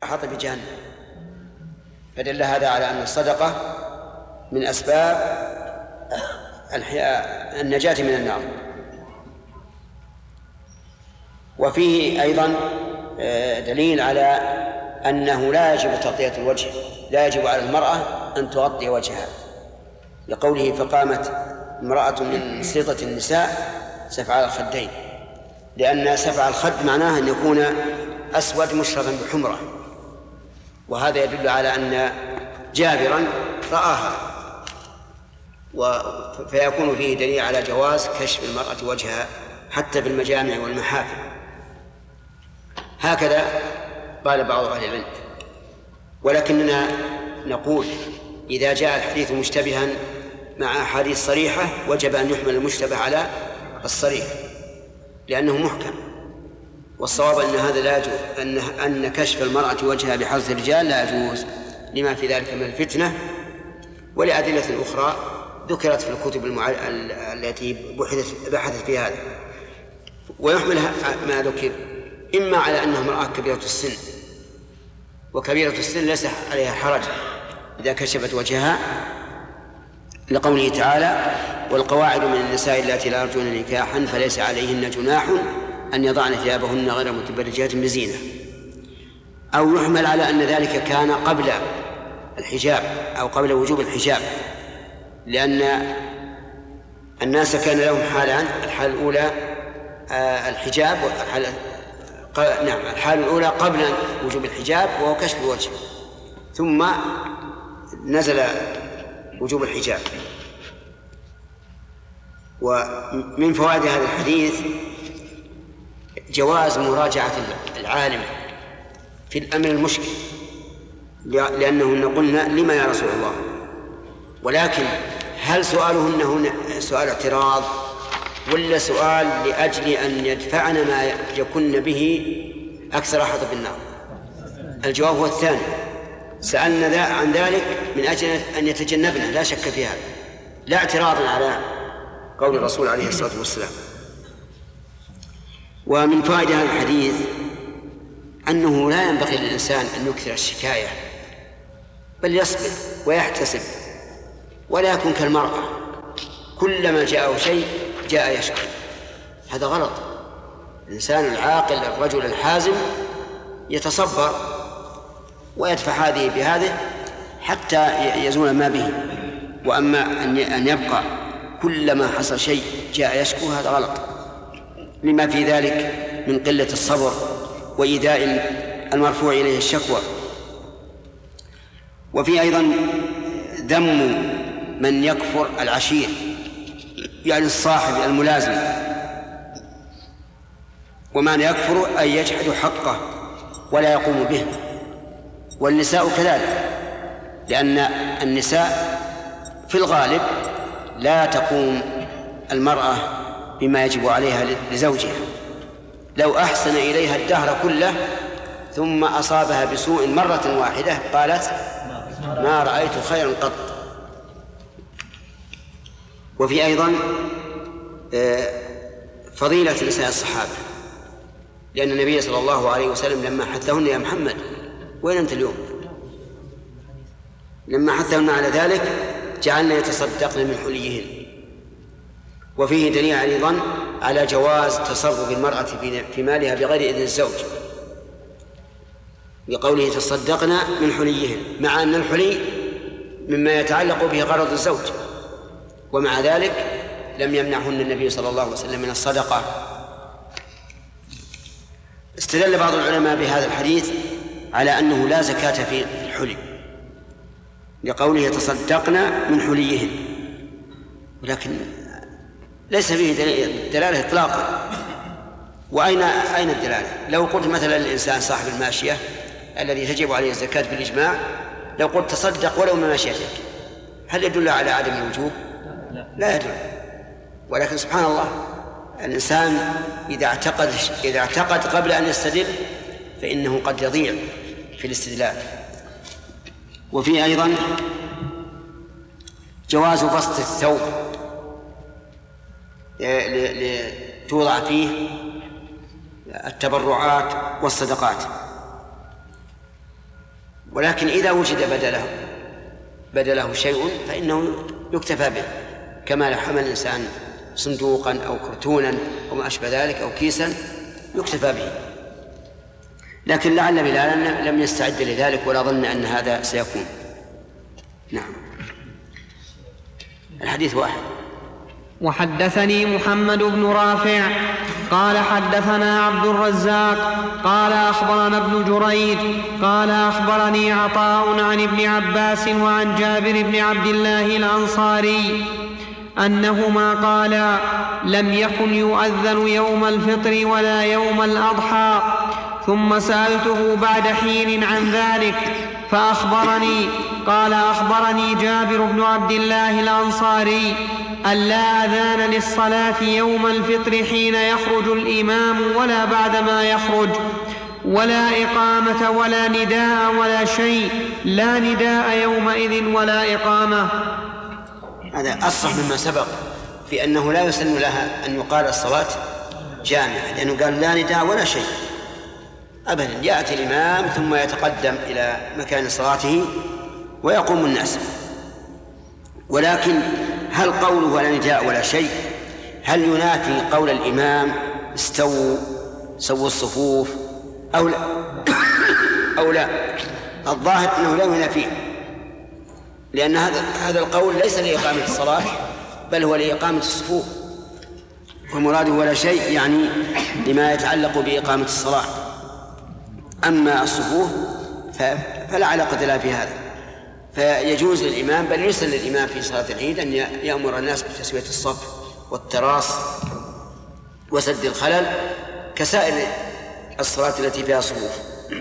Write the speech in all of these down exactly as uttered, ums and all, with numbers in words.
أحاط بجهنم، فدل هذا على أن الصدقة من أسباب النجاة من النار. وفيه أيضا دليل على أنه لا يجب تغطية الوجه، لا يجب على المرأة أن تغطي وجهها، لقوله فقامت امرأة من سلطة النساء سفع الخدين، لأن سفع الخد معناه أن يكون أسود مشربا بحمرة، وهذا يدل على أن جابرا رآها، فيكون فيه دليل على جواز كشف المرأة وجهها حتى في المجامع والمحافل. هكذا قال بعض أهل العلم. ولكننا نقول إذا جاء الحديث مشتبها مع أحاديث صريحة وجب أن يحمل المشتبه على الصريح لأنه محكم، والصواب أن هذا لا يجوز، أن أن كشف المرأة وجهها بحرص الرجال لا يجوز لما في ذلك من الفتنة ولأدلة أخرى ذكرت في الكتب المع... التي بحثت بحثت في هذا. ويحمل ما ذكر إما على أنها امرأة كبيرة السن، وكبيرة السن ليس عليها حرج إذا كشفت وجهها، لقوله تعالى والقواعد من النساء اللاتي لا يرجون نكاحا فليس عليهن جناح أن يضعن ثيابهن غير متبرجات بزينة. أو يحمل على أن ذلك كان قبل الحجاب أو قبل وجوب الحجاب، لأن الناس كان لهم حالان، الحالة الأولى الحجاب والحالة نعم الحالة الأولى قبل وجوب الحجاب وهو كشف الوجه، ثم نزل وجوب الحجاب. ومن فوائد هذا الحديث جواز مراجعة العالم في الأمر المشكل، لأنهن قلنا لما يا رسول الله، ولكن هل سؤالهن هنا سؤال اعتراض ولا سؤال لأجل أن يدفعن ما يكن به أكثر حظ بالنار؟ الجواب هو الثاني، سألنا عن ذلك من أجل أن يتجنبنا، لا شك في هذا، لا اعتراضا على قول الرسول عليه الصلاة والسلام. ومن فائدة هذا الحديث أنه لا ينبغي للإنسان أن يكثر الشكاية، بل يصبر ويحتسب ولا يكون كالمرأة كلما جاءه شيء جاء يشكو. هذا غلط. الإنسان العاقل الرجل الحازم يتصبر ويدفع هذه بهذه حتى يزول ما به، وأما أن يبقى كلما حصل شيء جاء يشكو هذا غلط، لما في ذلك من قلة الصبر وإيذاء المرفوع إليه الشكوى. وفي أيضا ذم من يكفر العشير، يعني الصاحب الملازم، ومن يكفر أن يجحد حقه ولا يقوم به. والنساء كذلك، لأن النساء في الغالب لا تقوم المرأة بما يجب عليها لزوجها، لو أحسن إليها الدهر كله ثم أصابها بسوء مرة واحدة قالت ما رأيت خيرا قط. وفي أيضا فضيلة نساء الصحابة، لأن النبي صلى الله عليه وسلم لما حثهن يا محمد وين أنت اليوم، لما حثهن على ذلك جعلنا يتصدقن من حليهن. وفيه دليل أيضا على جواز تصرف المرأة في مالها بغير إذن الزوج، بقوله تصدقن من حليهن، مع أن الحلي مما يتعلق به غرض الزوج، ومع ذلك لم يمنعهن النبي صلى الله عليه وسلم من الصدقة. استدل بعض العلماء بهذا الحديث على أنه لا زكاة في الحلي، لقوله يتصدقن من حليهن، ولكن ليس فيه دلالة إطلاقا. وأين أين الدلالة؟ لو قلت مثلا الإنسان صاحب الماشية الذي تجب عليه الزكاة بالإجماع، لو قلت تصدق ولو من ماشيتك، هل يدل على عدم الوجوب؟ لا يدل. ولكن سبحان الله، الإنسان إذا اعتقد إذا اعتقد قبل أن يستدل فإنه قد يضيع في الاستدلال. وفي أيضا جواز بسط الثوب لتوضع فيه التبرعات والصدقات، ولكن إذا وجد بدله بدله شيء فإنه يكتفى به، كما لو حمل الإنسان صندوقا أو كرتونا أو ما أشبه ذلك أو كيسا يكتفى به. لكن لعل بلالا لم يستعد لذلك ولا ظن أن هذا سيكون. نعم. الحديث واحد. وحدثني محمد بن رافع قال حدثنا عبد الرزاق قال أخبرنا ابن جريج قال أخبرني عطاء عن ابن عباس وعن جابر بن عبد الله الأنصاري أنهما قالا: لم يكن يؤذن يوم الفطر ولا يوم الأضحى. ثم سألته بعد حين عن ذلك فأخبرني قال: أخبرني جابر بن عبد الله الأنصاري أن لا أذان للصلاة يوم الفطر حين يخرج الإمام ولا بعدما يخرج، ولا إقامة ولا نداء ولا شيء، لا نداء يومئذ ولا إقامة. هذا أصح مما سبق في أنه لا يسن لها أن يقال الصلاة جامعة، لأنه قال لا نداء ولا شيء أبدا. يأتي الإمام ثم يتقدم إلى مكان صلاته ويقوم الناس. ولكن هل قوله ولا نداء ولا شيء هل ينافي قول الإمام استووا سووا الصفوف أو لا؟ أو لا؟ الظاهر أنه لا ينافيه، لأن هذا هذا القول ليس لإقامة الصلاة بل هو لإقامة الصفوف، ومراده ولا شيء يعني لما يتعلق بإقامة الصلاة. أما الصفوف فلا علاقة لها في هذا، فيجوز للإمام بل يسن للإمام في صلاة العيد أن يأمر الناس بتسوية الصف والتراص وسد الخلل كسائر الصلاة التي فيها صفوف.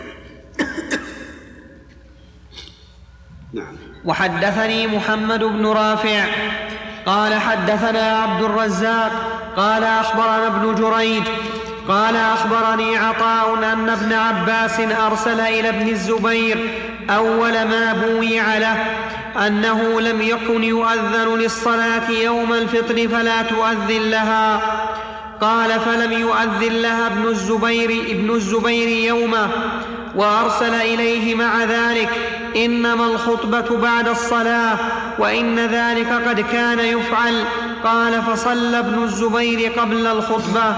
نعم. وحدثني محمد بن رافع قال حدثنا عبد الرزاق قال أخبرنا ابن جريج قال أخبرني عطاء أن ابن عباس أرسل إلى ابن الزبير أول ما بويع له أنه لم يكن يؤذن للصلاة يوم الفطر فلا تؤذن لها. قال: فلم يؤذن لها ابن الزبير ابن الزبير يومه، وأرسل إليه مع ذلك: إنما الخطبة بعد الصلاة، وإن ذلك قد كان يفعل. قال: فصلى ابن الزبير قبل الخطبة.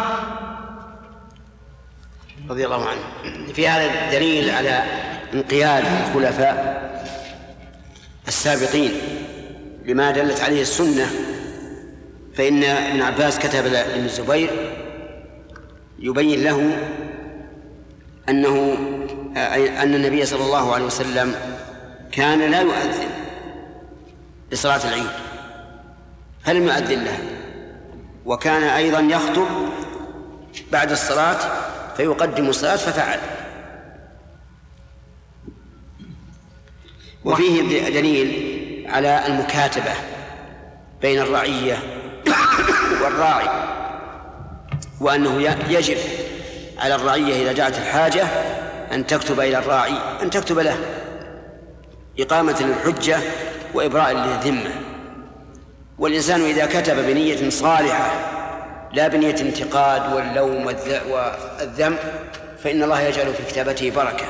رضي الله عنه. في هذا دليل على انقياد الخلفاء السابقين لما دلت عليه السنة، فإن ابن عباس كتب لابن الزبير يبين له أنه أن النبي صلى الله عليه وسلم كان لا يؤذن لصلاة العيد فلم يؤذن لها، وكان أيضا يخطب بعد الصلاة فيقدم الصلاة ففعل. وفيه دليل على المكاتبة بين الرعية والراعي، وأنه يجب على الرعية إذا جاءت الحاجة أن تكتب إلى الراعي أن تكتب له إقامة للحجة وإبراء للذمة. والإنسان إذا كتب بنية صالحة لا بنية انتقاد واللوم والذم فإن الله يجعل في كتابته بركة.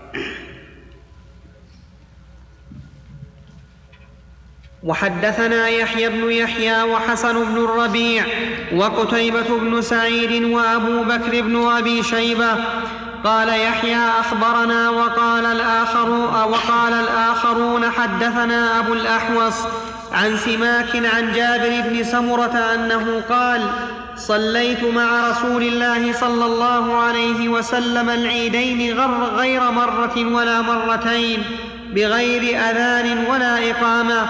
وحدثنا يحيى بن يحيى وحسن بن الربيع وقتيبة بن سعيد وأبو بكر بن أبي شيبة. قال يحيى: أخبرنا وقال الآخر وقال الآخرون حدثنا أبو الأحوص عن سماك عن جابر بن سمرة أنه قال: صليت مع رسول الله صلى الله عليه وسلم العيدين غير مرة ولا مرتين بغير أذان ولا إقامة.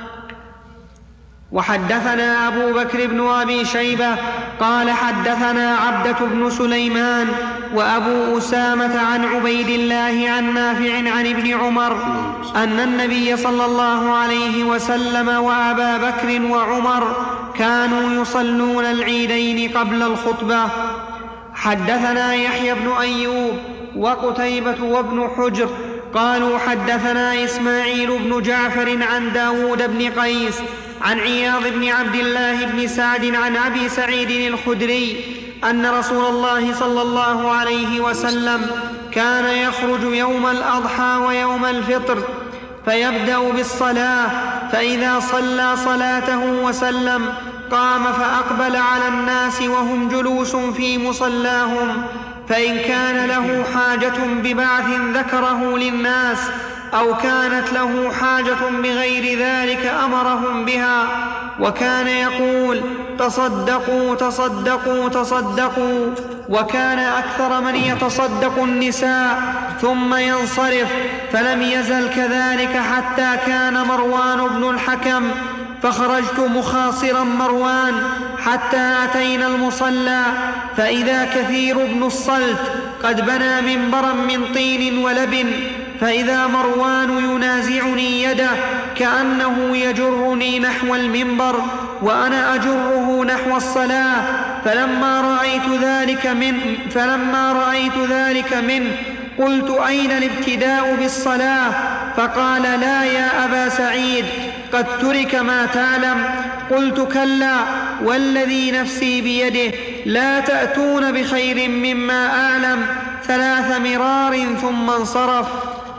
وحدثنا أبو بكر بن أبي شيبة قال حدثنا عبدة بن سليمان وأبو أسامة عن عبيد الله عن نافع عن ابن عمر أن النبي صلى الله عليه وسلم وأبا بكر وعمر كانوا يصلون العيدين قبل الخطبة. حدثنا يحيى بن أيوب وقتيبة وابن حجر قالوا حدثنا إسماعيل بن جعفر عن داود بن قيس عن عياض بن عبد الله بن سعد عن أبي سعيد الخدري أن رسول الله صلى الله عليه وسلم كان يخرج يوم الأضحى ويوم الفطر فيبدأ بالصلاة، فإذا صلى صلاته وسلم قام فأقبل على الناس وهم جلوس في مصلاهم، فإن كان له حاجة ببعث ذكره للناس أو كانت له حاجة بغير ذلك أمرهم بها، وكان يقول تصدقوا تصدقوا تصدقوا، وكان أكثر من يتصدق النساء ثم ينصرف، فلم يزل كذلك حتى كان مروان بن الحكم، فخرجت مخاصرا مروان حتى أتينا المصلى، فإذا كثير بن الصلت قد بنى منبرا من طين ولبن، فإذا مروان ينازعني يده كأنه يجرني نحو المنبر وأنا أجره نحو الصلاة، فلما رأيت ذلك منه فلما رأيت ذلك منه قلت أين الابتداء بالصلاة؟ فقال لا يا أبا سعيد، قد ترك ما تعلم. قلت كلا والذي نفسي بيده لا تأتون بخير مما أعلم، ثلاث مرار ثم انصرف.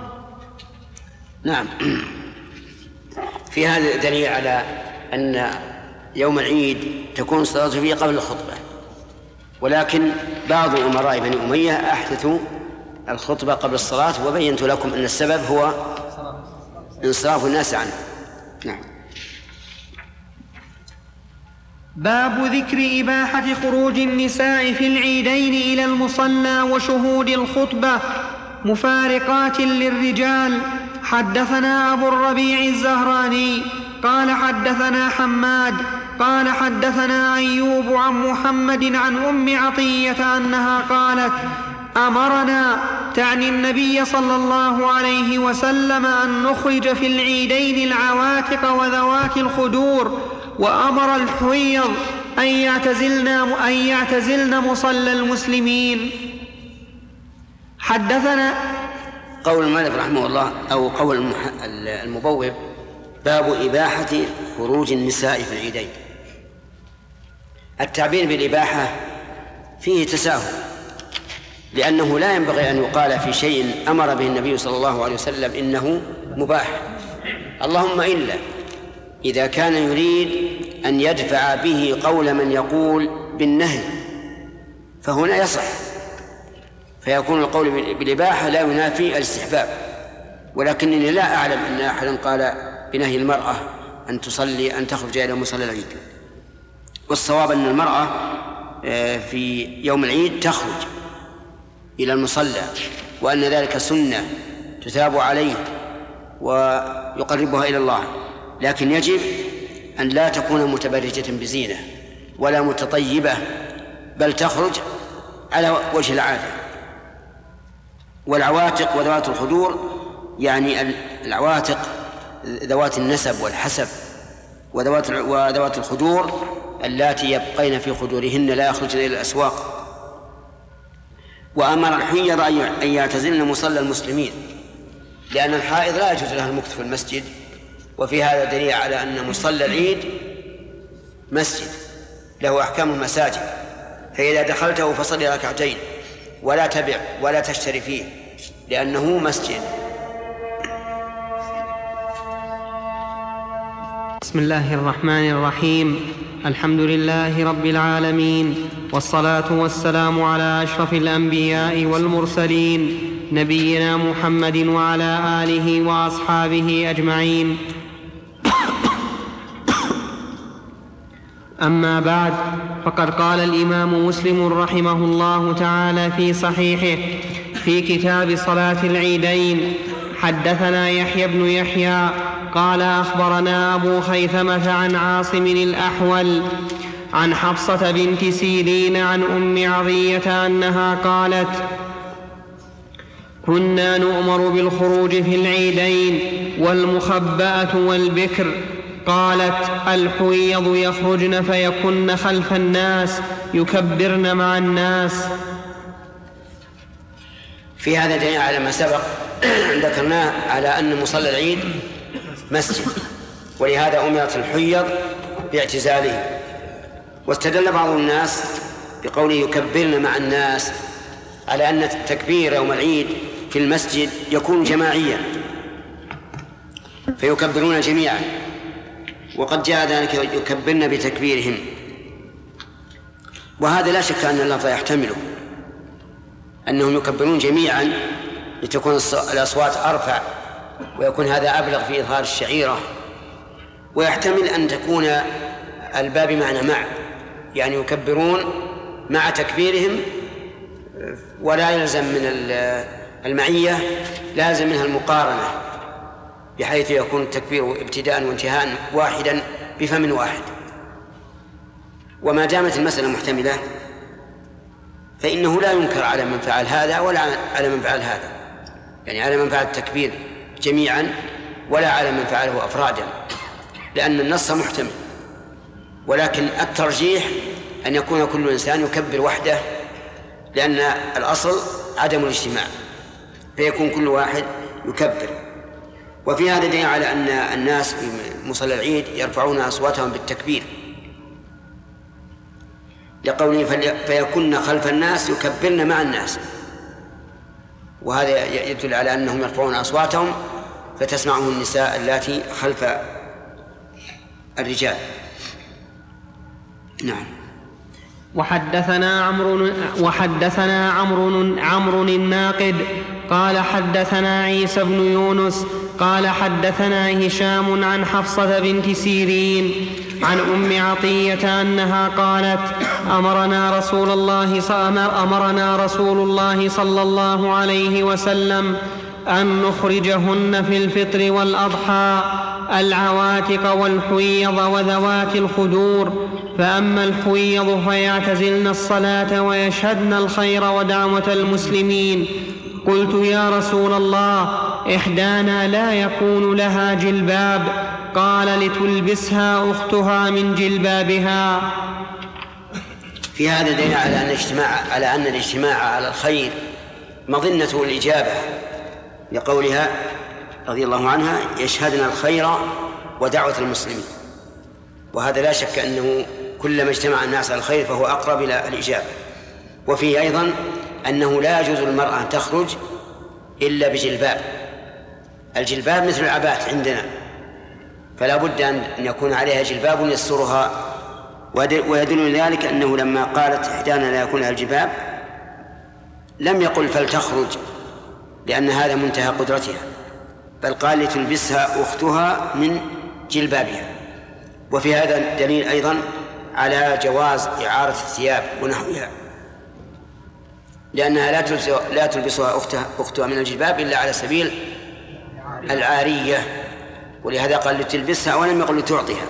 نعم، في هذا دليل على أن يوم العيد تكون الصلاة فيه قبل الخطبة، ولكن بعض أمراء بني أمية أحدثوا الخطبة قبل الصلاة، وبينت لكم أن السبب هو انصراف الناس عنه. نعم. باب ذكر إباحة خروج النساء في العيدين إلى المصلى وشهود الخطبة مفارقات للرجال. حدثنا أبو الربيع الزهراني قال حدثنا حماد قال حدثنا أيوب عن محمد عن أم عطية أنها قالت أمرنا، تعني النبي صلى الله عليه وسلم، أن نخرج في العيدين العواتق وذوات الخدور، وأمر الحويض أن يعتزلن, أن يعتزلن مصلى المسلمين. حدثنا قول المؤلف رحمه الله أو قول المبوب باب إباحة خروج النساء في العيدين. التعبير بالإباحة فيه تساهل، لأنه لا ينبغي أن يقال في شيء أمر به النبي صلى الله عليه وسلم إنه مباح، اللهم إلا إذا كان يريد أن يدفع به قول من يقول بالنهي، فهنا يصح، فيكون القول بالإباحة لا ينافي الاستحباب. ولكنني لا أعلم أن أحدا قال بنهي المرأة أن تصلي أن تخرج إلى مصلى العيد، والصواب أن المرأة في يوم العيد تخرج إلى المصلى، وأن ذلك سنة تثاب عليه ويقربها إلى الله، لكن يجب أن لا تكون متبرجة بزينة ولا متطيبة، بل تخرج على وجه العادة. والعواتق وذوات الخدور يعني العواتق ذوات النسب والحسب، وذوات وذوات الخدور اللاتي يبقين في خدورهن لا يخرجن إلى الأسواق. وأمر الحيض أن يعتزلن مصلى المسلمين، لأن الحائض لا يجوز لها المكث في المسجد، وفي هذا دليل على أن مصلى العيد مسجد له أحكام المساجد، فإذا دخلته فصل ركعتين ولا تبع ولا تشتري فيه لأنه مسجد. بسم الله الرحمن الرحيم. الحمد لله رب العالمين، والصلاة والسلام على أشرف الأنبياء والمرسلين، نبينا محمد وعلى آله وأصحابه أجمعين. أما بعد، فقد قال الإمام مسلم رحمه الله تعالى في صحيحه في كتاب صلاة العيدين: حدثنا يحيى بن يحيى قال أخبرنا أبو خيثمة عن عاصم الأحول عن حفصة بنت سيرين عن أم عطية أنها قالت: كنا نؤمر بالخروج في العيدين والمخبأة والبكر. قالت: الحويض يخرجن فيكن خلف الناس يكبرن مع الناس. في هذا دليل على ما سبق ذكرناه على أن مصلى العيد مسجد، ولهذا أمرت الحيض باعتزاله. واستدل بعض الناس بقوله يكبرن مع الناس على أن التكبير يوم العيد في المسجد يكون جماعيا فيكبرون جميعا، وقد جاء ذلك يكبرن بتكبيرهم، وهذا لا شك أن اللفظ يحتمله أنهم يكبرون جميعا لتكون الأصوات أرفع ويكون هذا أبلغ في إظهار الشعيرة، ويحتمل أن تكون الباب معنى مع، يعني يكبرون مع تكبيرهم، ولا يلزم من المعية لازم منها المقارنة بحيث يكون التكبير ابتداء وانتهاء واحدا بفم واحد. وما دامت المسألة محتملة فإنه لا ينكر على من فعل هذا ولا على من فعل هذا، يعني على من فعل التكبير جميعا ولا على من فعله أفرادا، لأن النص محتمل، ولكن الترجيح أن يكون كل إنسان يكبر وحده، لأن الأصل عدم الاجتماع، فيكون كل واحد يكبر. وفي هذا دليل على أن الناس في مصلى العيد يرفعون أصواتهم بالتكبير، لقوله فيكن خلف الناس يكبرن مع الناس، وهذا يدل على أنهم يرفعون أصواتهم فتسمعه النساء اللاتي خلف الرجال. نعم. وحدثنا عمرو وحدثنا عمرو عمرو الناقد قال حدثنا عيسى بن يونس قال حدثنا هشام عن حفصة بنت سيرين عن أم عطية أنها قالت أمرنا رسول الله أمرنا رسول الله صلى الله عليه وسلم أن نخرجهن في الفطر والأضحى العواتق والحويض وذوات الخدور، فأما الحويض فيعتزلن الصلاة ويشهدن الخير ودعوة المسلمين. قلت يا رسول الله إحدانا لا يكون لها جلباب؟ قال لتلبسها أختها من جلبابها. في هذا دليل على أن الاجتماع على أن الاجتماع على الخير مظنة الإجابة، لقولها رضي الله عنها يشهدن الخير ودعوة المسلمين، وهذا لا شك أنه كلما اجتمع الناس على الخير فهو أقرب إلى الإجابة. وفيه أيضا أنه لا يجوز للمرأة أن تخرج إلا بجلباب، الجلباب مثل العبات عندنا، فلا بد أن يكون عليها جلباب يسترها. ويدل ذلك أنه لما قالت إحدانا لا يكون لها الجلباب لم يقل فلتخرج، لأن هذا منتهى قدرتها، بل قال لتلبسها أختها من جلبابها. وفي هذا دليل أيضا على جواز إعارة الثياب ونحوها، لأنها لا تلبسها, لا تلبسها أختها, أختها من الجلباب إلا على سبيل العارية، ولهذا قال لتلبسها ولم يقل لتعطيها.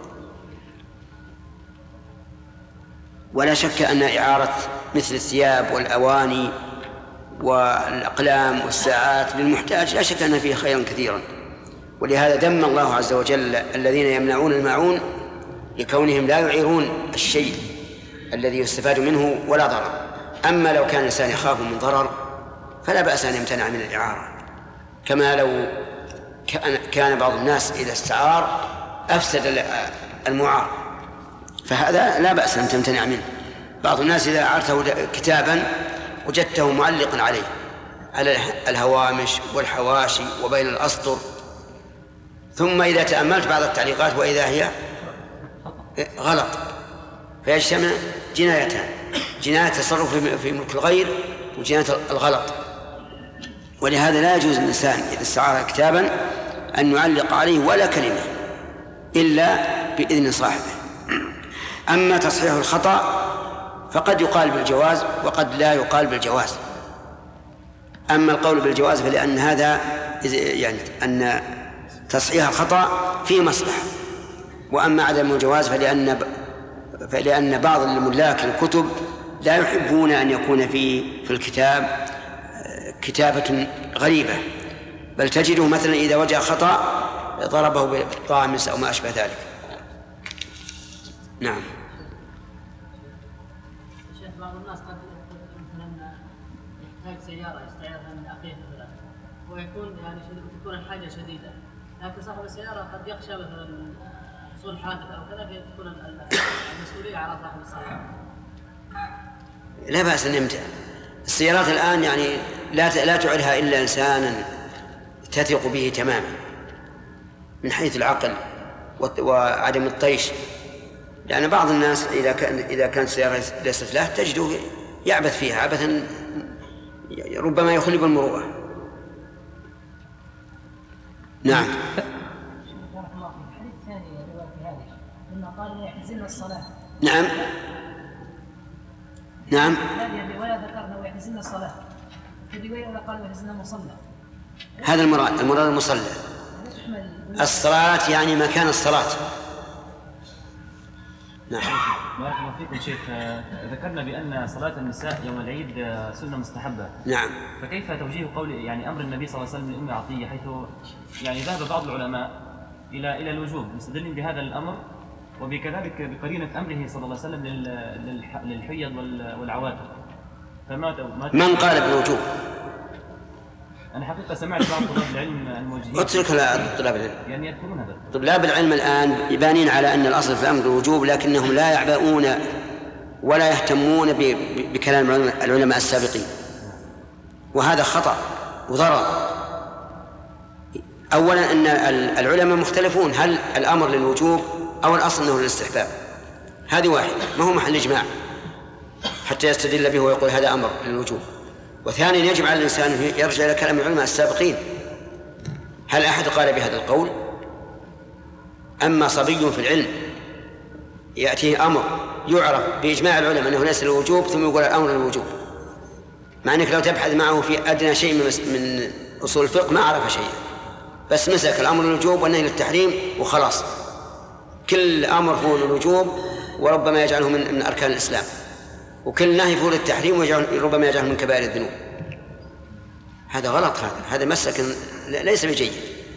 ولا شك أن إعارة مثل الثياب والأواني والأقلام والساعات للمحتاج لا شك أن فيه خيرا كثيرا، ولهذا ذم الله عز وجل الذين يمنعون الماعون لكونهم لا يعيرون الشيء الذي يستفاد منه ولا ضرر. أما لو كان الإنسان يخاف من ضرر فلا بأس أن يمتنع من الإعارة، كما لو كان بعض الناس إذا استعار أفسد المعار، فهذا لا بأس أن تمتنع منه. بعض الناس إذا أعرته كتابا وجدته معلقا عليه على الهوامش والحواشي وبين الأسطر، ثم إذا تأملت بعض التعليقات وإذا هي غلط، فيجتمع جنايتان: جناية التصرف في ملك الغير وجناية الغلط. ولهذا لا يجوز للإنسان إذا استعار كتابا أن يعلق عليه ولا كلمة إلا بإذن صاحبه. أما تصحيح الخطأ فقد يقال بالجواز وقد لا يقال بالجواز. أما القول بالجواز فلأن هذا يعني أن تصحيح الخطأ فيه مصلحة، وأما عدم الجواز فلأن فلأن بعض الملاك الكتب لا يحبون أن يكون في في الكتاب كتابة غريبة، بل تجده مثلا إذا وجد خطأ ضربه بالطامس أو ما أشبه ذلك. نعم. شيخ، بعض الناس قد مثلا يحتاج سيارة يستعيرها من أخيه مثلا، ويكون يعني تكون الحاجة شديدة، لكن صاحب السيارة قد يخشى مثلا حصول حادث أو كذا، فتكون المسؤولية على صاحب السيارة. لا بأس أن يمتع. السيارات الآن يعني لا لا تعرها إلا إنسانا تثق به تماما من حيث العقل وعدم الطيش، لأن بعض الناس إذا كان إذا كانت سيارة ليست له تجده يعبث فيها عبثا ربما يخلب المروءة. نعم. بارك الله فيك. الحديث الثاني رواية في هذه لما قال يحزن الصلاة. نعم نعم. هذه الرواية ذكرنا ويحزن الصلاة، في الرواية قال ويحزن المصلى. هذا المراد، المراد المصلى. الصلاة يعني مكان الصلاة. نعم. بارك الله فيكم شيخ، ذكرنا بأن صلاة النساء يوم العيد سنة مستحبة. نعم. فكيف توجيه قول يعني أمر النبي صلى الله عليه وسلم لأم عطية، حيث يعني ذهب بعض العلماء إلى إلى الوجوب مستدلين بهذا الأمر، وبكذلك بقرينة أمره صلى الله عليه وسلم للحيض والعواتق. فما من قال بالوجوب؟ أنا حقيقة سمعت بعض طلاب العلم الموجهين. اترك طلاب العلم. يعني يذكرون هذا. طلاب العلم الآن يبانين على أن الأصل في الأمر الوجوب، لكنهم لا يعبؤون ولا يهتمون بكلام العلماء السابقين، وهذا خطأ وضرر. أولا أن العلماء مختلفون، هل الأمر للوجوب أو الأصل أنه للاستحباب؟ هذه واحدة، ما هو محل إجماع حتى يستدل به ويقول هذا أمر للوجوب. وثانيا يجب على الإنسان يرجع إلى كلام العلماء السابقين، هل أحد قال بهذا القول؟ أما صبي في العلم يأتيه أمر يعرف بإجماع العلماء أنه ليس للوجوب ثم يقول الأمر للوجوب، مع أنك لو تبحث معه في أدنى شيء من أصول الفقه ما عرف شيئا، بس مسك الأمر للوجوب والنهي للتحريم وخلاص. كل أمر هو للوجوب وربما يجعله من, من أركان الإسلام، وكل نهي هو للتحريم وربما يجعله من كبائر الذنوب. هذا غلط، هذا هذا مسك ليس بجيد.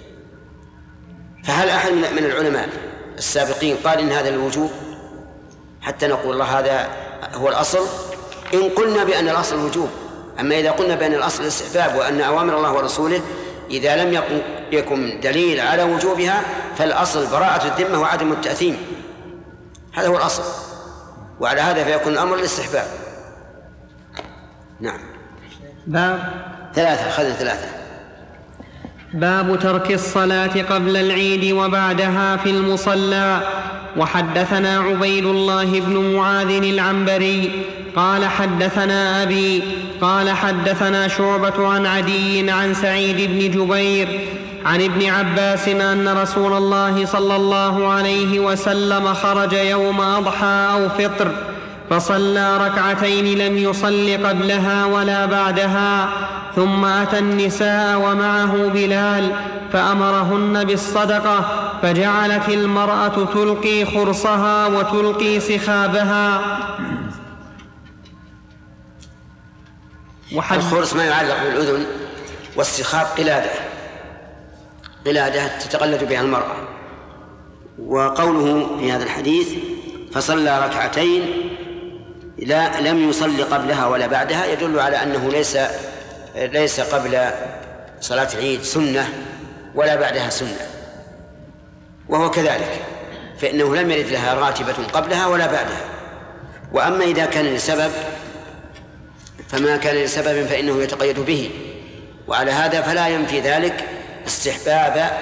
فهل أحد من العلماء السابقين قال إن هذا الوجوب حتى نقول الله هذا هو الأصل؟ إن قلنا بأن الأصل الوجوب. أما إذا قلنا بأن الأصل الاستحباب وأن أوامر الله ورسوله إذا لم يكن يكن دليل على وجوبها فالأصل براءة الذمة وعدم التأثيم، هذا هو الأصل، وعلى هذا فيكون الأمر للاستحباب. نعم. باب ثلاثة خذنا ثلاثة. باب ترك الصلاة قبل العيد وبعدها في المصلى. وحدثنا عبيد الله بن معاذ العنبري قال حدثنا أبي قال حدثنا شعبة عن عدي عن سعيد بن جبير عن ابن عباس أن رسول الله صلى الله عليه وسلم خرج يوم أضحى أو فطر فصلى ركعتين لم يصل قبلها ولا بعدها، ثم أتى النساء ومعه بلال فأمرهن بالصدقة، فجعلت المرأة تلقي خرصها وتلقي سخابها. الخرص ما يعلق بالأذن، والسخاب قلادة قلادة تتقلد بها المرأة. وقوله في هذا الحديث فصلى ركعتين لا لم يصل قبلها ولا بعدها يدل على أنه ليس ليس قبل صلاة العيد سنة ولا بعدها سنة، وهو كذلك، فإنه لم يرد لها راتبة قبلها ولا بعدها. وأما إذا كان لسبب فما كان لسبب فإنه يتقيد به، وعلى هذا فلا ينفي ذلك استحباب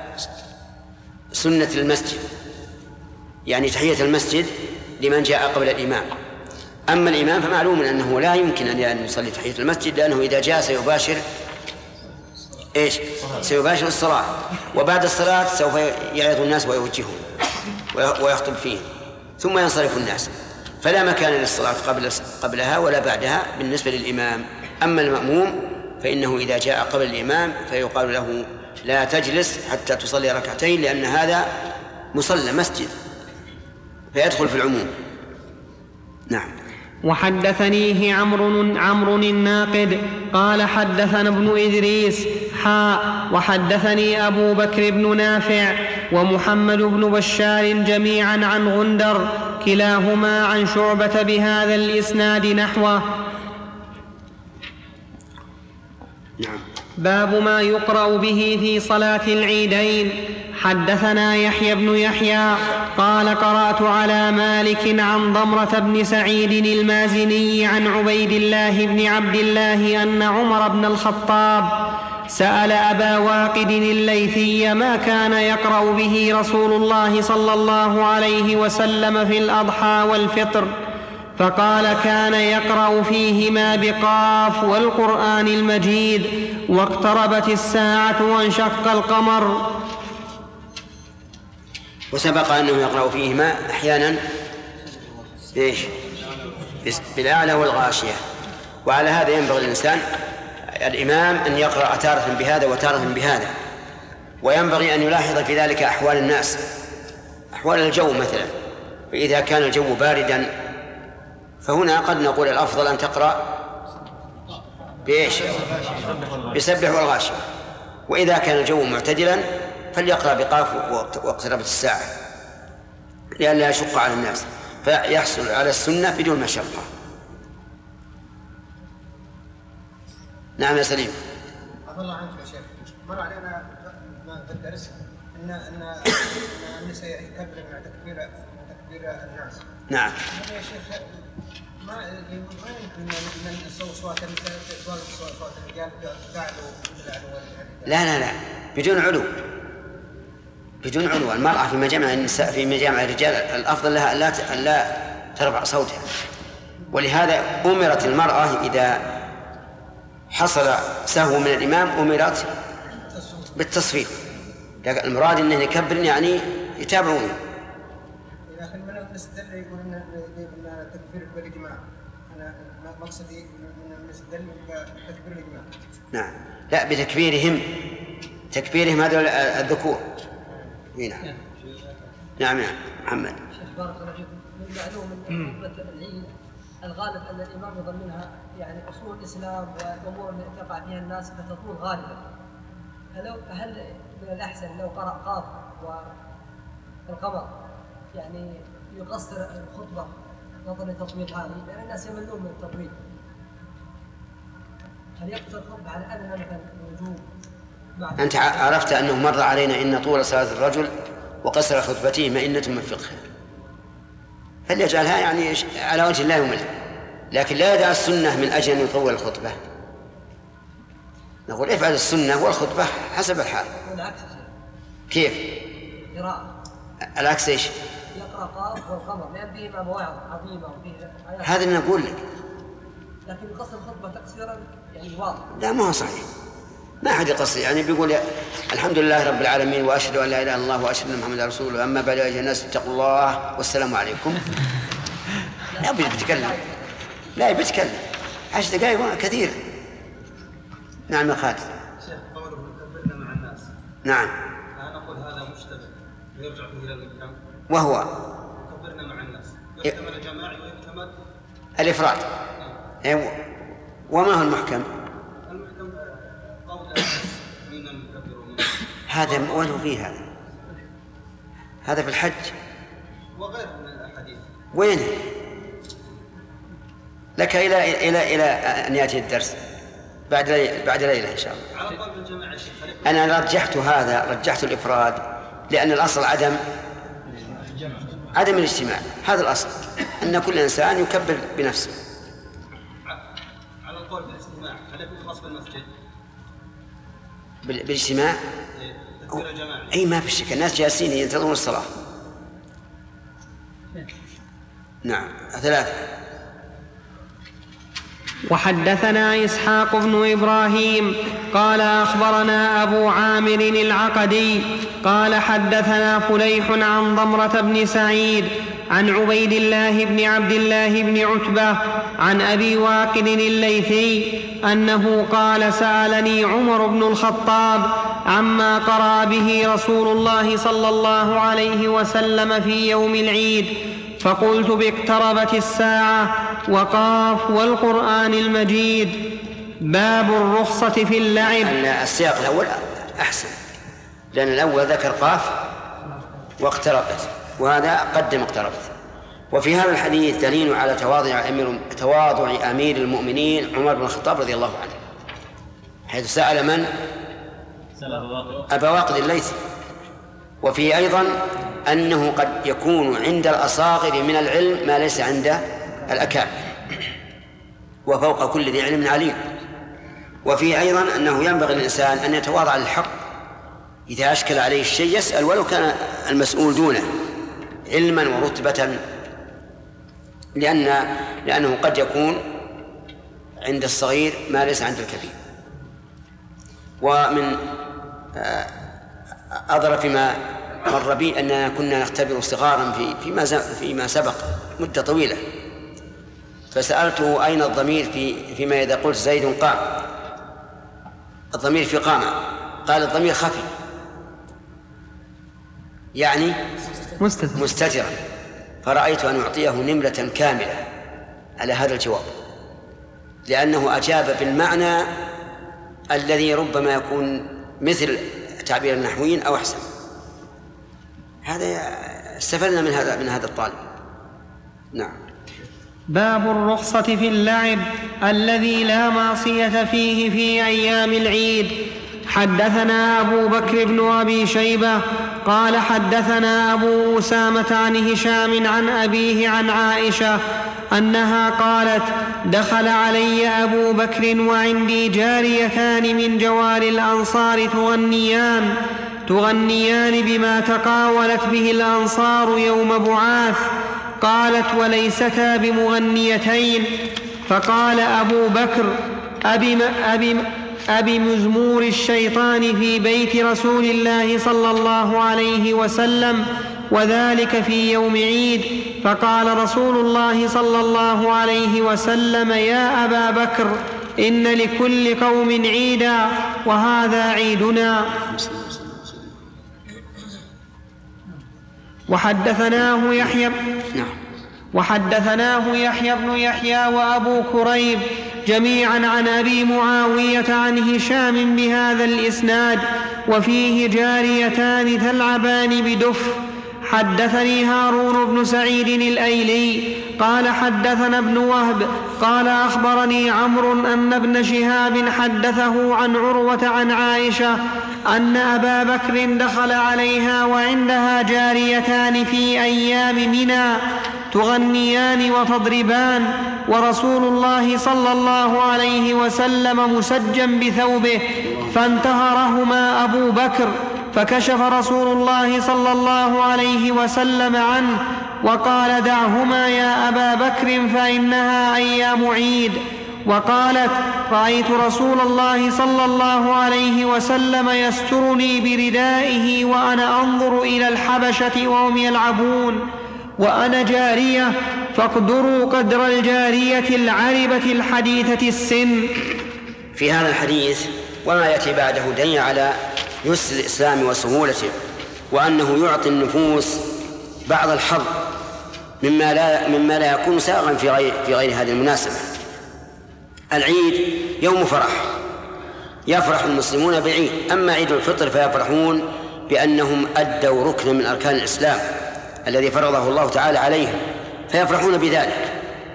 سنة المسجد، يعني تحية المسجد لمن جاء قبل الإمام. أما الإمام فمعلوم أنه لا يمكن أن يصلي تحية المسجد، لأنه إذا جاء سيباشر إيش؟ سيباشر الصلاة، وبعد الصلاة سوف يعظ الناس ويوجههم ويخطب فيهم ثم ينصرف الناس، فلا مكان للصلاة قبل قبلها ولا بعدها بالنسبة للإمام. أما المأموم فإنه إذا جاء قبل الإمام فيقال له لا تجلس حتى تصلي ركعتين، لأن هذا مصلى مسجد فيدخل في العموم. نعم. وحدثنيه عمرو عمرو الناقد قال حدثنا ابن إدريس حاء وحدثني أبو بكر بن نافع ومحمد بن بشار جميعا عن غندر كلاهما عن شعبة بهذا الإسناد نحوه. نعم. باب ما يقرأ به في صلاة العيدين. حدثنا يحيى بن يحيى قال قرأت على مالك عن ضمرة بن سعيد المازني عن عبيد الله بن عبد الله أن عمر بن الخطاب سأل أبا واقد الليثي ما كان يقرأ به رسول الله صلى الله عليه وسلم في الأضحى والفطر، فقال كان يقرأ فيهما بقاف والقرآن المجيد واقتربت الساعة وانشق القمر. وسبق أنه يقرأ فيهما أحيانا إيش؟ بالأعلى والغاشية. وعلى هذا ينبغي الإنسان الإمام أن يقرأ تارة بهذا وتارة بهذا، وينبغي أن يلاحظ في ذلك أحوال الناس، أحوال الجو مثلا. فإذا كان الجو باردا فهنا قد نقول الأفضل أن تقرأ بإيش؟ بسبح والغاشية. وإذا كان الجو معتدلا فليقرأ بقاف واقتربت الساعة لئلا يشق على الناس، فيحصل على السنة بدون مشقة. نعم يا سليم. عفى الله عنك يا شيخ، مر علينا في الدرس ان ان النساء يكبر مع تكبير تكبير الناس. نعم. يا شيخ ما ما يمكن ان صوت النساء صوت الرجال تعلو لا لا لا بدون علو، بدون علو. المرأة في مجامع النساء في مجامع الرجال الأفضل لها أن لا ترفع صوتها، ولهذا أمرت المرأة إذا حصل سهو من الإمام أمرت بالتصفيق. المراد أنه يكبر يعني يتابعون. لكن من المستدل يقول أن التكبير بالإجماع، أنا مقصدي من المستدل بالتكبير الإجماع. نعم، لا بتكبيرهم، تكبيرهم هذول الذكور. نعم نعم يا محمد. شيخ بارك الله فيكم، من معلوم ان خطبة العيد الغالب ان الامام يظن منها يعني اصول الاسلام والامور التي تقع فيها الناس فتطول غالبا. فلو هل من الاحسن لو قرأ قاف والقمر يعني يقصر الخطبه نظرا لتطويل هذه، لان الناس يملون من التطويل، هل يقصر الخطبه على ان مثلا الوجوب؟ أنت عرفت أنه مر علينا إن طول صلاة الرجل وقصر خطبته مئنة من فقه، فليجعلها يعني على وجه لا يمل، لكن لا يدع السنة من أجل أن يطول الخطبة. نقول افعل السنة والخطبة حسب الحال. والعكس كيف؟ قراءة العكس إيش؟ يقرأ قاف والقمر لأن فيهما مواعظ عظيمة وفيه آيات. هذا اللي نقول لك. لكن قصر الخطبة تقصيرا يعني واضح. لا ما هو صحيح، ما أحد يقصر، يعني بيقول الحمد لله رب العالمين وأشهد أن لا إله إلا الله وأشهد أن محمدا رسول الله، أما بعد أيها الناس اتقوا الله والسلام عليكم. لا بيتكلم، لا بيتكلم عشر دقائق كثير. نعم يا خالد. شيخ قوله كبرنا مع الناس. نعم. لا نقول هذا مشتبه ويرجع فيه إلى الإمام. وهو كبرنا مع الناس يحتمل الجماعي ويحتمل الإفراد. أيوة. وما هو المحكم؟ المحكم قول من المكبر ومن هذا وين فيه هذا؟ هذا في الحج وغير من الأحاديث. وين؟ لك إلى إلى إلى أن يأتي الدرس بعد ليلة بعد ليلة إن شاء الله. على قول الجماعة شيخ. أنا رجحت هذا، رجحت الإفراد لأن الأصل عدم عدم الاجتماع، هذا الأصل أن كل إنسان يكبر بنفسه. على القول بالاجتماع هل يكون خاص بالمسجد؟ بالاجتماع؟ تكبير الجماعة. أي ما في شك، الناس جالسين ينتظرون الصلاة. نعم. ثلاثة. وحدثنا إسحاق بن إبراهيم قال أخبرنا أبو عامر العقدي قال حدثنا فليح عن ضمرة بن سعيد عن عبيد الله بن عبد الله بن عتبة عن أبي واقد الليثي أنه قال سألني عمر بن الخطاب عما قرأ به رسول الله صلى الله عليه وسلم في يوم العيد، فقلت باقتربت الساعة وقاف والقرآن المجيد. باب الرخصة في اللعب. السياق الأول أحسن، لأن الأول ذكر قاف واقتربت، وهذا قدم اقتربت. وفي هذا الحديث دليل على تواضع أمير, تواضع أمير المؤمنين عمر بن الخطاب رضي الله عنه، حيث سأل من؟ أبا واقد الليثي. وفيه أيضا أنه قد يكون عند الأصاغر من العلم ما ليس عند الأكابر، وفوق كل ذي علم عليم. وفيه أيضا أنه ينبغي للإنسان أن يتواضع للحق، إذا أشكل عليه الشيء يسأل ولو كان المسؤول دونه علما ورتبة، لأن لأنه قد يكون عند الصغير ما ليس عند الكبير. ومن أظرف فيما مر بي أننا كنا نختبر صغارا في فيما فيما سبق مدة طويلة، فسألته أين الضمير في فيما إذا قلت زيد قام، الضمير في قامة، قال الضمير خفي يعني مستتر. مستترا، فرأيت أن أعطيه نملة كاملة على هذا الجواب، لأنه أجاب بالمعنى الذي ربما يكون مثل تعبير النحويين أو أحسن. هذا استفدنا من هذا من هذا الطالب. نعم. باب الرخصة في اللعب الذي لا معصية فيه في أيام العيد. حدثنا أبو بكر بن أبي شيبة قال حدثنا أبو أسامة عن هشام عن أبيه عن عائشة أنها قالت: دخل علي أبو بكر وعندي جاريتان من جوار الأنصار تغنيان تغنيان بما تقاولت به الأنصار يوم بعاث. قالت: وليستا بمغنيتين. فقال أبو بكر: أبي, أبي, أبي مزمور الشيطان في بيت رسول الله صلى الله عليه وسلم، وذلك في يوم عيد. فقال رسول الله صلى الله عليه وسلم: يا أبا بكر، إن لكل قوم عيدا وهذا عيدنا. وحدثناه يحيى وحدثناه يحيى بن يحيى وأبو كريب جميعا عن أبي معاوية عن هشام بهذا الإسناد، وفيه جاريتان تلعبان بدف. حدثني هارون بن سعيد الأيلي قال حدثنا ابن وهب قال أخبرني عمرو أن ابن شهاب حدثه عن عروة عن عائشة أن أبا بكر دخل عليها وعندها جاريتان في أيام منى تغنيان وتضربان، ورسول الله صلى الله عليه وسلم مسجا بثوبه، فانتهرهما أبو بكر، فكشف رسول الله صلى الله عليه وسلم عنه وقال: دعهما يا أبا بكر فإنها أيام عيد. وقالت: رأيت رسول الله صلى الله عليه وسلم يسترني بردائه وأنا أنظر إلى الحبشة وهم يلعبون وأنا جارية، فاقدروا قدر الجارية العربة الحديثة السن. في هذا الحديث وما يأتي بعده دليل على يسر الإسلام وسهولته، وأنه يعطي النفوس بعض الحظ مما لا مما لا يكون سائغا في غير في غير هذه المناسبة. العيد يوم فرح، يفرح المسلمون بالعيد. أما عيد الفطر فيفرحون بأنهم أدوا ركنا من أركان الإسلام الذي فرضه الله تعالى عليهم، فيفرحون بذلك،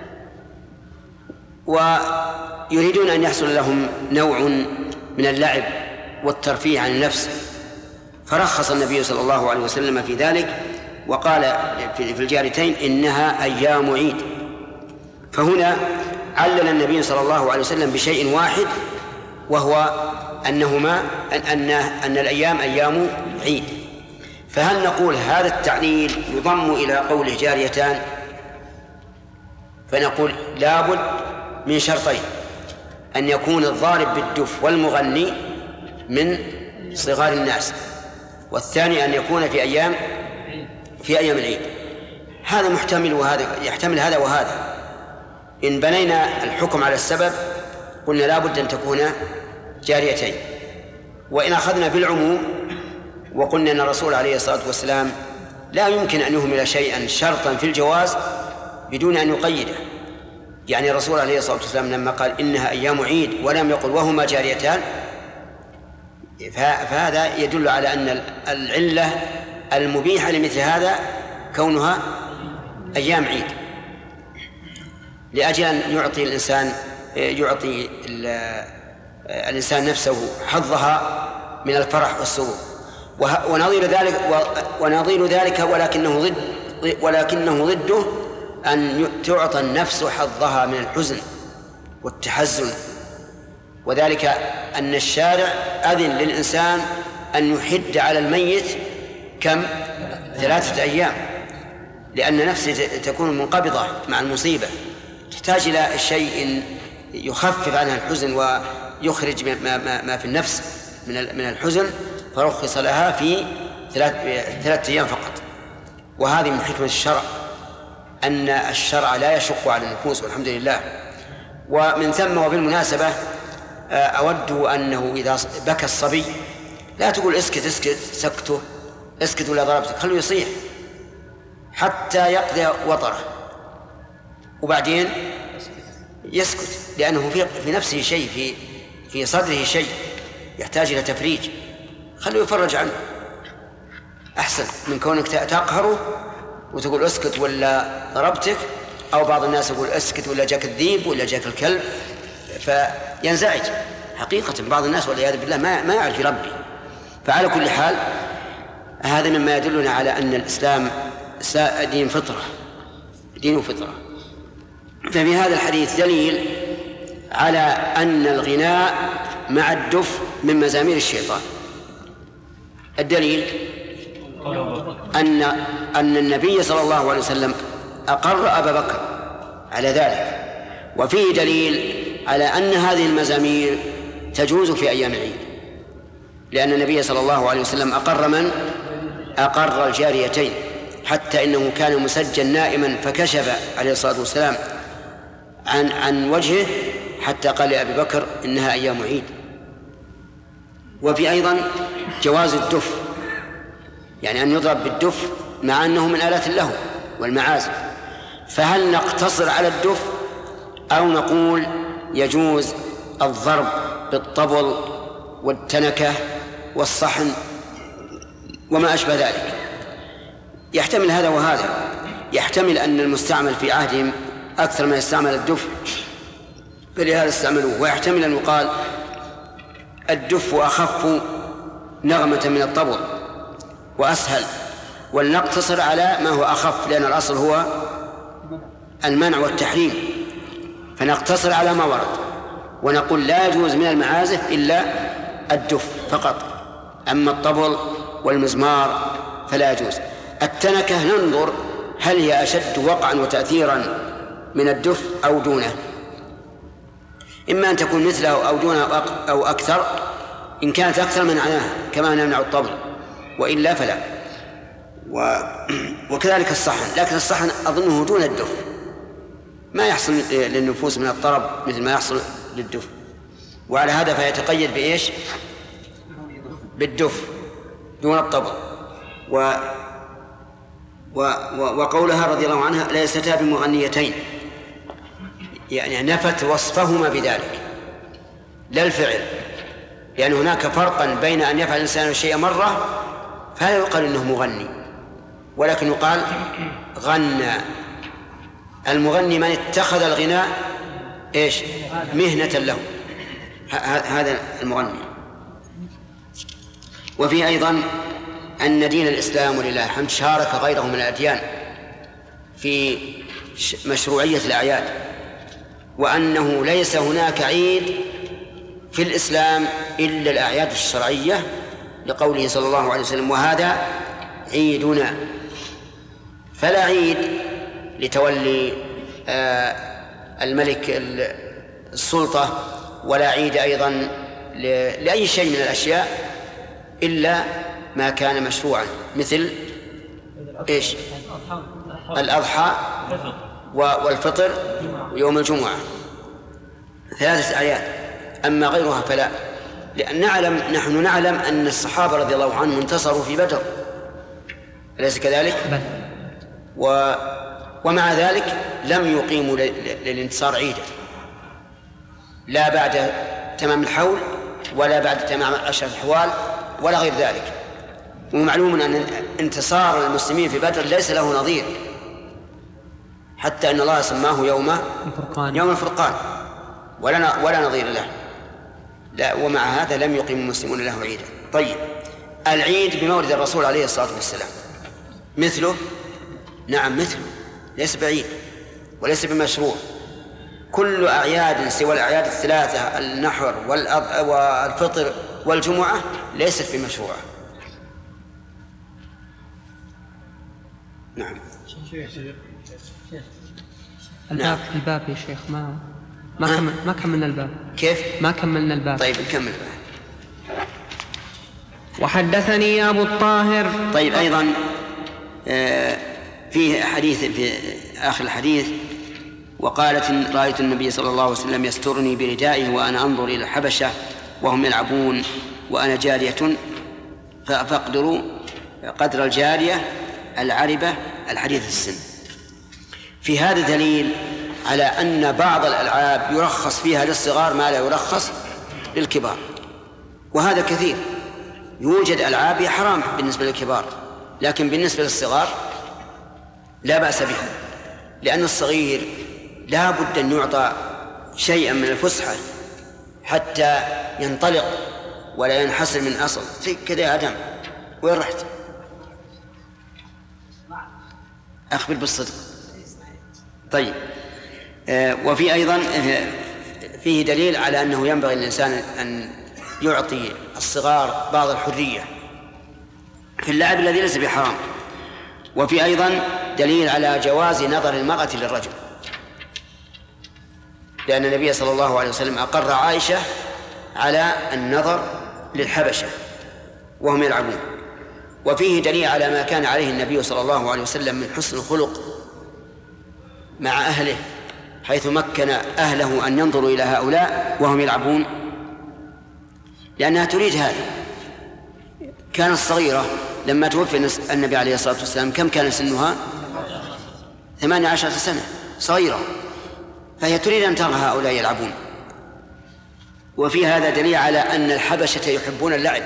ويريدون أن يحصل لهم نوع من اللعب والترفيه عن النفس، فرخص النبي صلى الله عليه وسلم في ذلك، وقال في الجاريتين إنها أيام عيد. فهنا علل النبي صلى الله عليه وسلم بشيء واحد، وهو أنهما أن, أن, أن الأيام أيام عيد. فهل نقول هذا التعليل يضم إلى قوله جاريتان؟ فنقول لابد من شرطين: أن يكون الضارب بالدف والمغني من صغار الناس، والثاني أن يكون في أيام في أيام العيد. هذا محتمل وهذا يحتمل هذا وهذا. إن بنينا الحكم على السبب قلنا لابد أن تكون جاريتين، وإن أخذنا بالعموم وقلنا أن الرسول عليه الصلاة والسلام لا يمكن أن يهمل شيئا شرطا في الجواز بدون أن يقيده. يعني الرسول عليه الصلاة والسلام لما قال إنها أيام عيد ولم يقل وهما جاريتان، فهذا يدل على أن العلة المبيحة لمثل هذا كونها أيام عيد، لأجل أن يعطي الإنسان يعطي الإنسان نفسه حظها من الفرح والسرور. ونظير ذلك ونظير ذلك ولكنه ضد ولكنه ضده أن تعطى النفس حظها من الحزن والتحزن، وذلك أن الشارع أذن للإنسان أن يحد على الميت كم؟ ثلاثة أيام، لأن نفسه تكون منقبضة مع المصيبة، تحتاج إلى شيء يخفف عنها الحزن ويخرج ما, ما, ما في النفس من من الحزن، فرخص لها في ثلاث ثلاثة أيام فقط. وهذه من حكمة الشرع، أن الشرع لا يشق على النفوس والحمد لله. ومن ثم وبالمناسبة أود أنه إذا بكى الصبي لا تقول اسكت اسكت سكته اسكت ولا ضربتك، خليه يصيح حتى يقضي وطره وبعدين يسكت، لأنه في في نفسه شيء، في في صدره شيء يحتاج إلى تفريج، خليه يفرج عنه أحسن من كونك تقهره وتقول اسكت ولا ضربتك، أو بعض الناس يقول اسكت ولا جاك الذيب ولا جاك الكلب فينزعج. حقيقة بعض الناس والعياذ بالله ما ما يعرف يربي. فعلى كل حال هذا مما يدلنا على أن الإسلام دين فطرة، دين فطرة. ففي هذا الحديث دليل على أن الغناء مع الدف من مزامير الشيطان. الدليل أن أن النبي صلى الله عليه وسلم أقر أبا بكر على ذلك، وفيه دليل على أن هذه المزامير تجوز في أيام العيد، لأن النبي صلى الله عليه وسلم أقر من؟ أقر الجاريتين، حتى إنه كان مسجل نائما فكشف عليه الصلاة والسلام عن عن وجهه حتى قال لأبي بكر إنها أيام عيد. وفي أيضا جواز الدف، يعني أن يضرب بالدف مع أنه من آلات اللهو والمعازف. فهل نقتصر على الدف أو نقول يجوز الضرب بالطبل والتنكة والصحن وما أشبه ذلك؟ يحتمل هذا وهذا، يحتمل أن المستعمل في عهدهم أكثر ما يستعمل الدف فلهذا استعملوه، ويحتمل أن يقال الدف أخف نغمة من الطبل وأسهل، ولنقتصر على ما هو أخف، لأن الأصل هو المنع والتحريم، فنقتصر على ما ورد ونقول لا يجوز من المعازف إلا الدف فقط، أما الطبل والمزمار فلا يجوز. التنكة ننظر هل هي أشد وقعا وتأثيرا من الدف أو دونه، إما أن تكون مثله أو دونه أو أكثر، إن كانت أكثر منعناها كما نمنع الطبل، وإلا فلا. و... وكذلك الصحن، لكن الصحن أظنه دون الدف، ما يحصل للنفوس من الطرب مثل ما يحصل للدف، وعلى هذا فيتقيد بإيش؟ بالدف دون الطبل. و... و... وقولها رضي الله عنها ليستا بمغنيتين، يعني نفت وصفهما بذلك لا الفعل، لأن هناك فرقا بين أن يفعل الإنسان الشيء مرة فلا يقال إنه مغني، ولكن يقال غنى. المغني من اتخذ الغناء إيش؟ مهنة له، هذا المغني. وفي أيضا أن دين الإسلام ولله الحمد شارك غيره من الأديان في مشروعية الأعياد، وأنه ليس هناك عيد في الإسلام إلا الأعياد الشرعية، لقوله صلى الله عليه وسلم وهذا عيدنا. فلا عيد لتولي الملك السلطة، ولا عيد أيضا لأي شيء من الأشياء إلا ما كان مشروعا، مثل إيش؟ الأضحى والفطر ويوم الجمعة، ثلاثة أعياد. أما غيرها فلا، لأن نعلم نحن نعلم أن الصحابة رضي الله عنهم انتصروا في بدر، أليس كذلك؟ و ومع ذلك لم يقيموا للانتصار عيدا، لا بعد تمام الحول ولا بعد تمام عشر الحوال ولا غير ذلك. ومعلوم أن انتصار المسلمين في بدر ليس له نظير، حتى أن الله سماه يوم الفرقان، يوم الفرقان ولا ولا نظير له. لا، ومع هذا لم يقيم المسلمون له عيدا. طيب، العيد بمولد الرسول عليه الصلاة والسلام مثله؟ نعم مثله، ليس بعيد وليس بمشروع. كل أعياد سوى الأعياد الثلاثة النحر والفطر والجمعة ليست بمشروعة. نعم. الباب الباب يا شيخ ما ما كمل ما كملنا الباب. كيف؟ ما كملنا الباب. طيب نكمل الباب. وحدثني أبو الطاهر. طيب أيضا آه في حديث في آخر الحديث وقالت إن رأيت النبي صلى الله عليه وسلم يسترني بردائه وأنا أنظر إلى الحبشة وهم يلعبون وأنا جارية فأقدروا قدر الجارية العربة الحديث السن. في هذا دليل على أن بعض الألعاب يرخص فيها للصغار ما لا يرخص للكبار، وهذا كثير. يوجد ألعاب حرام بالنسبة للكبار لكن بالنسبة للصغار لا بأس بها، لأن الصغير لا بد أن يعطى شيئا من الفسحة حتى ينطلق ولا ينحسر من أصل. زي كذا يا آدم، وين رحت؟ أخبر بالصدق. طيب آه وفي أيضا فيه دليل على أنه ينبغي للإنسان أن يعطي الصغار بعض الحرية في اللعب الذي ليس بحرام. وفي أيضا دليل على جواز نظر المرأة للرجل، لأن النبي صلى الله عليه وسلم أقر عائشة على النظر للحبشة وهم يلعبون. وفيه دليل على ما كان عليه النبي صلى الله عليه وسلم من حسن الخلق مع أهله، حيث مكن أهله أن ينظروا إلى هؤلاء وهم يلعبون، لأنها تريد هذا. كانت صغيرة لما توفي النبي عليه الصلاة والسلام، كم كان سنها؟ ثمانية عشرة سنة، صغيرة، فهي تريد أن ترى هؤلاء يلعبون. وفي هذا دليل على أن الحبشة يحبون اللعب،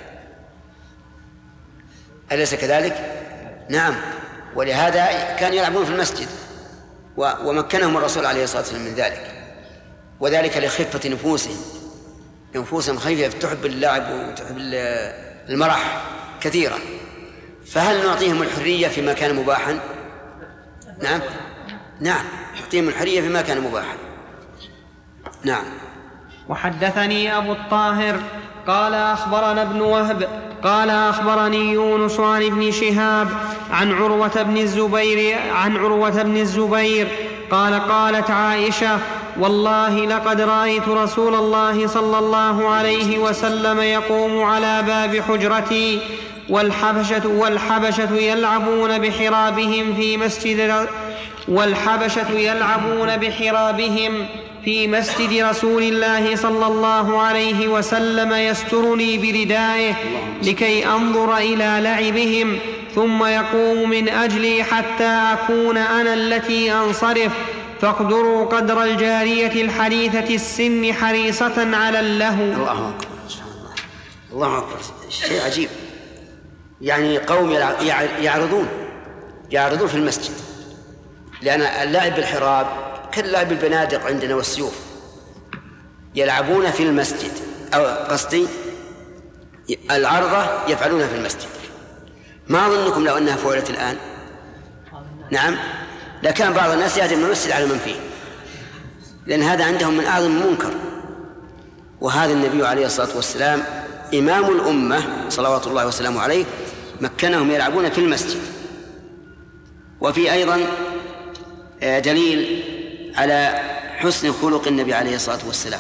أليس كذلك؟ نعم. ولهذا كانوا يلعبون في المسجد ومكنهم الرسول عليه الصلاة والسلام من ذلك، وذلك لخفة نفوسهم. نفوسهم خفيفة تحب اللعب وتحب المرح كثيرا. فهل نعطيهم الحرية فيما كان مباحا؟ نعم نعم نعطيهم الحرية فيما كان مباحا. نعم. وحدثني أبو الطاهر قال أخبرنا ابن وهب قال أخبرني يونس عن ابن شهاب عن عروة بن الزبير عن عروة بن الزبير قال قالت عائشة والله لقد رأيت رسول الله صلى الله عليه وسلم يقوم على باب حجرتي والحبشة, والحبشة يلعبون بحرابهم في مسجد والحبشة يلعبون بحرابهم في مسجد رسول الله صلى الله عليه وسلم يسترني بردائه لكي أنظر إلى لعبهم ثم يقوم من أجلي حتى أكون أنا التي أنصرف فاقدروا قدر الجارية الحديثة السن حريصة على اللهو. الله أكبر الله أكبر، شيء عجيب. يعني قوم يعرضون يعرضون في المسجد، لأن اللعب بالحراب كاللعب بالبنادق عندنا والسيوف، يلعبون في المسجد، أو قصدي العرضة يفعلونها في المسجد. ما أظنكم لو أنها فعلت الآن نعم لكان بعض الناس يهدم المسجد على من فيه، لأن هذا عندهم من أعظم المنكر. وهذا النبي عليه الصلاة والسلام إمام الأمة صلوات الله وسلامه عليه مكنهم يلعبون في المسجد. وفي أيضا دليل على حسن خلق النبي عليه الصلاة والسلام،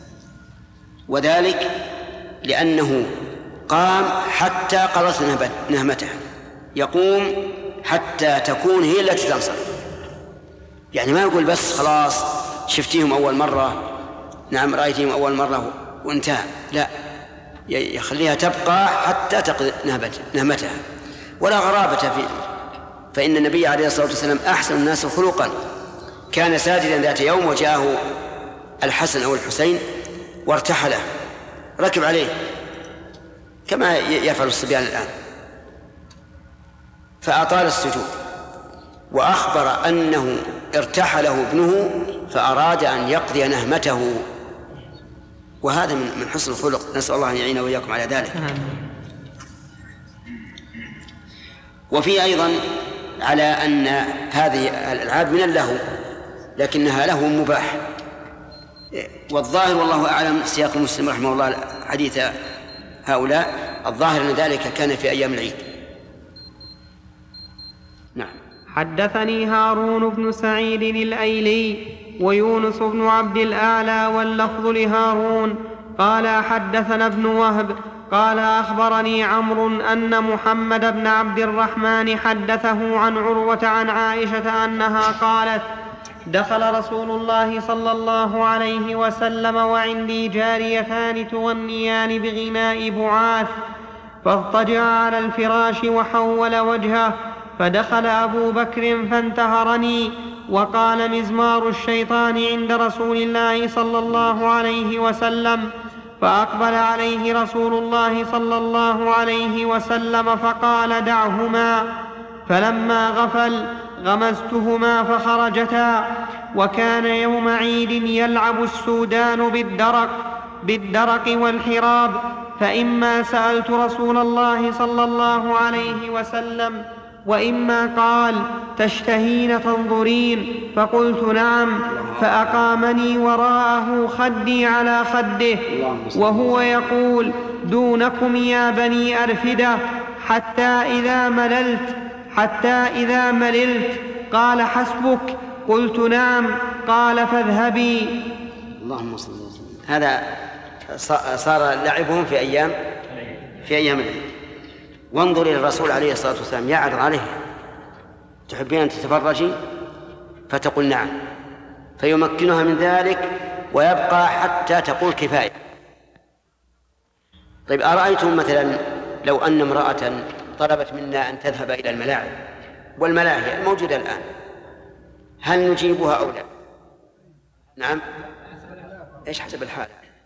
وذلك لأنه قام حتى قضت نهمته، يقوم حتى تكون هي التي تنصرف. يعني ما يقول بس خلاص شفتيهم أول مرة، نعم رأيتهم أول مرة وانتهى، لا، يخليها تبقى حتى تقضي نهمتها. ولا غرابة فيه، فإن النبي عليه الصلاة والسلام أحسن الناس خلقا، كان ساجدا ذات يوم وجاءه الحسن أو الحسين وارتحله، ركب عليه كما يفعل الصبيان الآن، فأطال السجود، وأخبر أنه ارتحله ابنه فأراد أن يقضي نهمته. وهذا من حسن الخلق، نسأل الله أن يعين وإياكم على ذلك. وفي أيضا على أن هذه الألعاب من اللهو لكنها لهو مباح. والظاهر والله أعلم سياق مسلم رحمه الله حديث هؤلاء، الظاهر أن ذلك كان في أيام العيد. نعم. حدثني هارون بن سعيد الأيلي ويونس بن عبد الأعلى واللفظ لهارون قال حدثنا ابن وهب قال أخبرني عمرو أن محمد بن عبد الرحمن حدثه عن عروة عن عائشة أنها قالت دخل رسول الله صلى الله عليه وسلم وعندي جاريتان تغنيان بغناء بعاث، فاضطجع على الفراش وحول وجهه، فدخل أبو بكر فانتهرني وقال مزمار الشيطان عند رسول الله صلى الله عليه وسلم، فأقبل عليه رسول الله صلى الله عليه وسلم فقال دعهما، فلما غفل غمزتهما فخرجتا. وكان يوم عيد يلعب السودان بالدرق بالدرق والحراب، فإما سألت رسول الله صلى الله عليه وسلم وإما قال تشتهين تنظرين، فقلت نعم، فأقامني وراءه خدي على خده وهو يقول دونكم يا بني أرفدة، حتى إذا مللت حتى إذا مللت قال حسبك، قلت نعم، قال فاذهبي. اللهم صل وسلم. هذا صار لعبهم في أيام في أيام العيد. وانظر إلى الرسول عليه الصلاة والسلام يعرض عليه تحبين أن تتفرجي؟ فتقول نعم، فيمكنها من ذلك ويبقى حتى تقول كفاية. طيب أرأيتم مثلا لو أن امرأة طلبت منا أن تذهب إلى الملاعب والملاهي الموجودة الآن، هل نجيبها أو لا؟ نعم. إيش حسب الحال؟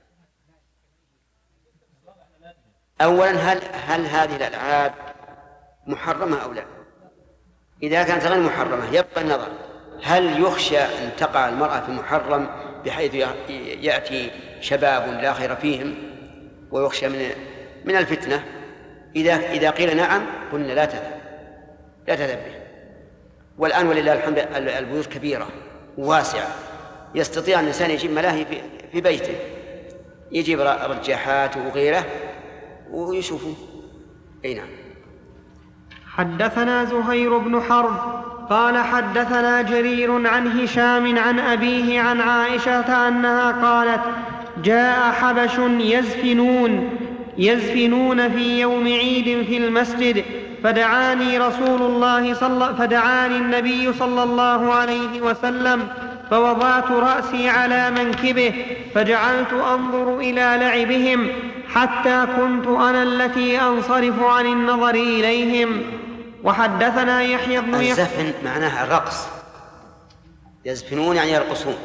أولا هل هل هذه الألعاب محرمة أو لا؟ إذا كانت غير محرمة يبقى النظر، هل يخشى أن تقع المرأة في محرم بحيث يأتي شباب لا خير فيهم ويخشى من من الفتنة؟ إذا إذا قيل نعم قلنا لا تذهب لا تذهب به. والآن ولله الحمد البيوت كبيرة وواسعة، يستطيع الإنسان يجيب ملاهي في بيته، يجيب رجاحات وغيره ويشوفوا. أي نعم. حدثنا زهير بن حرب قال حدثنا جرير عن هشام عن أبيه عن عائشة أنها قالت جاء حبش يزفنون يزفنون في يوم عيد في المسجد، فدعاني رسول الله صلى فدعاني النبي صلى الله عليه وسلم، فوضعت رأسي على منكبه فجعلت أنظر إلى لعبهم حتى كنت أنا التي أنصرف عن النظر إليهم. وحدثنا يحيى بن يحيى. الزفن معناها الرقص، يزفنون يعني يرقصون،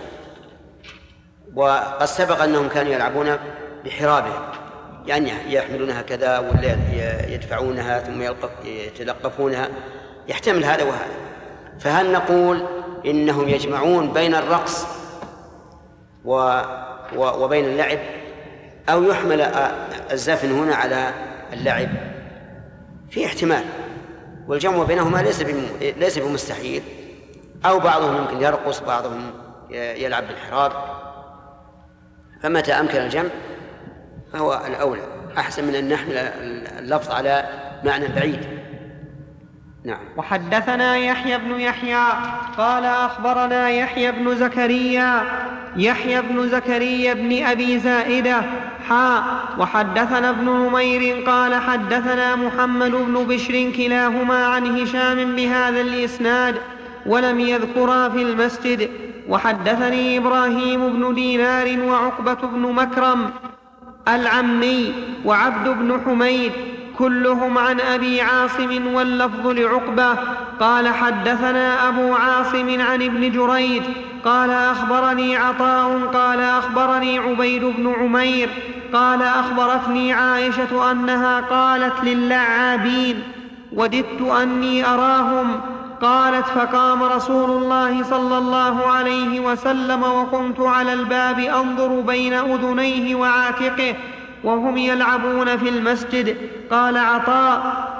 وقد سبق أنهم كانوا يلعبون بحرابهم، يعني يحملونها كذا ولا يدفعونها ثم يتلقفونها، يحتمل هذا وهذا. فهل نقول إنهم يجمعون بين الرقص و... و... وبين اللعب، أو يحمل الزفن هنا على اللعب؟ في احتمال، والجمع بينهما ليس بم... ليس بمستحيل، أو بعضهم يمكن يرقص بعضهم يلعب بالحراب، فمتى أمكن الجمع فهو الأولى، أحسن من أن نحمل اللفظ على معنى بعيد. نعم. وحدثنا يحيى بن يحيى قال أخبرنا يحيى بن زكريا يحيى بن زكريا بن أبي زائدة حا وحدثنا ابن نمير قال حدثنا محمد بن بشر كلاهما عن هشام بهذا الإسناد ولم يذكرا في المسجد. وحدثني إبراهيم بن دينار وعقبة بن مكرم العمي وعبد بن حميد كلهم عن أبي عاصم واللفظ لعقبة قال حدثنا أبو عاصم عن ابن جريج قال أخبرني عطاء قال أخبرني عبيد بن عمير قال أخبرتني عائشة أنها قالت للعابين وددت أني أراهم. قالت فقام رسول الله صلى الله عليه وسلم وقمت على الباب أنظر بين أذنيه وعاتقه وهم يلعبون في المسجد. قال عطاء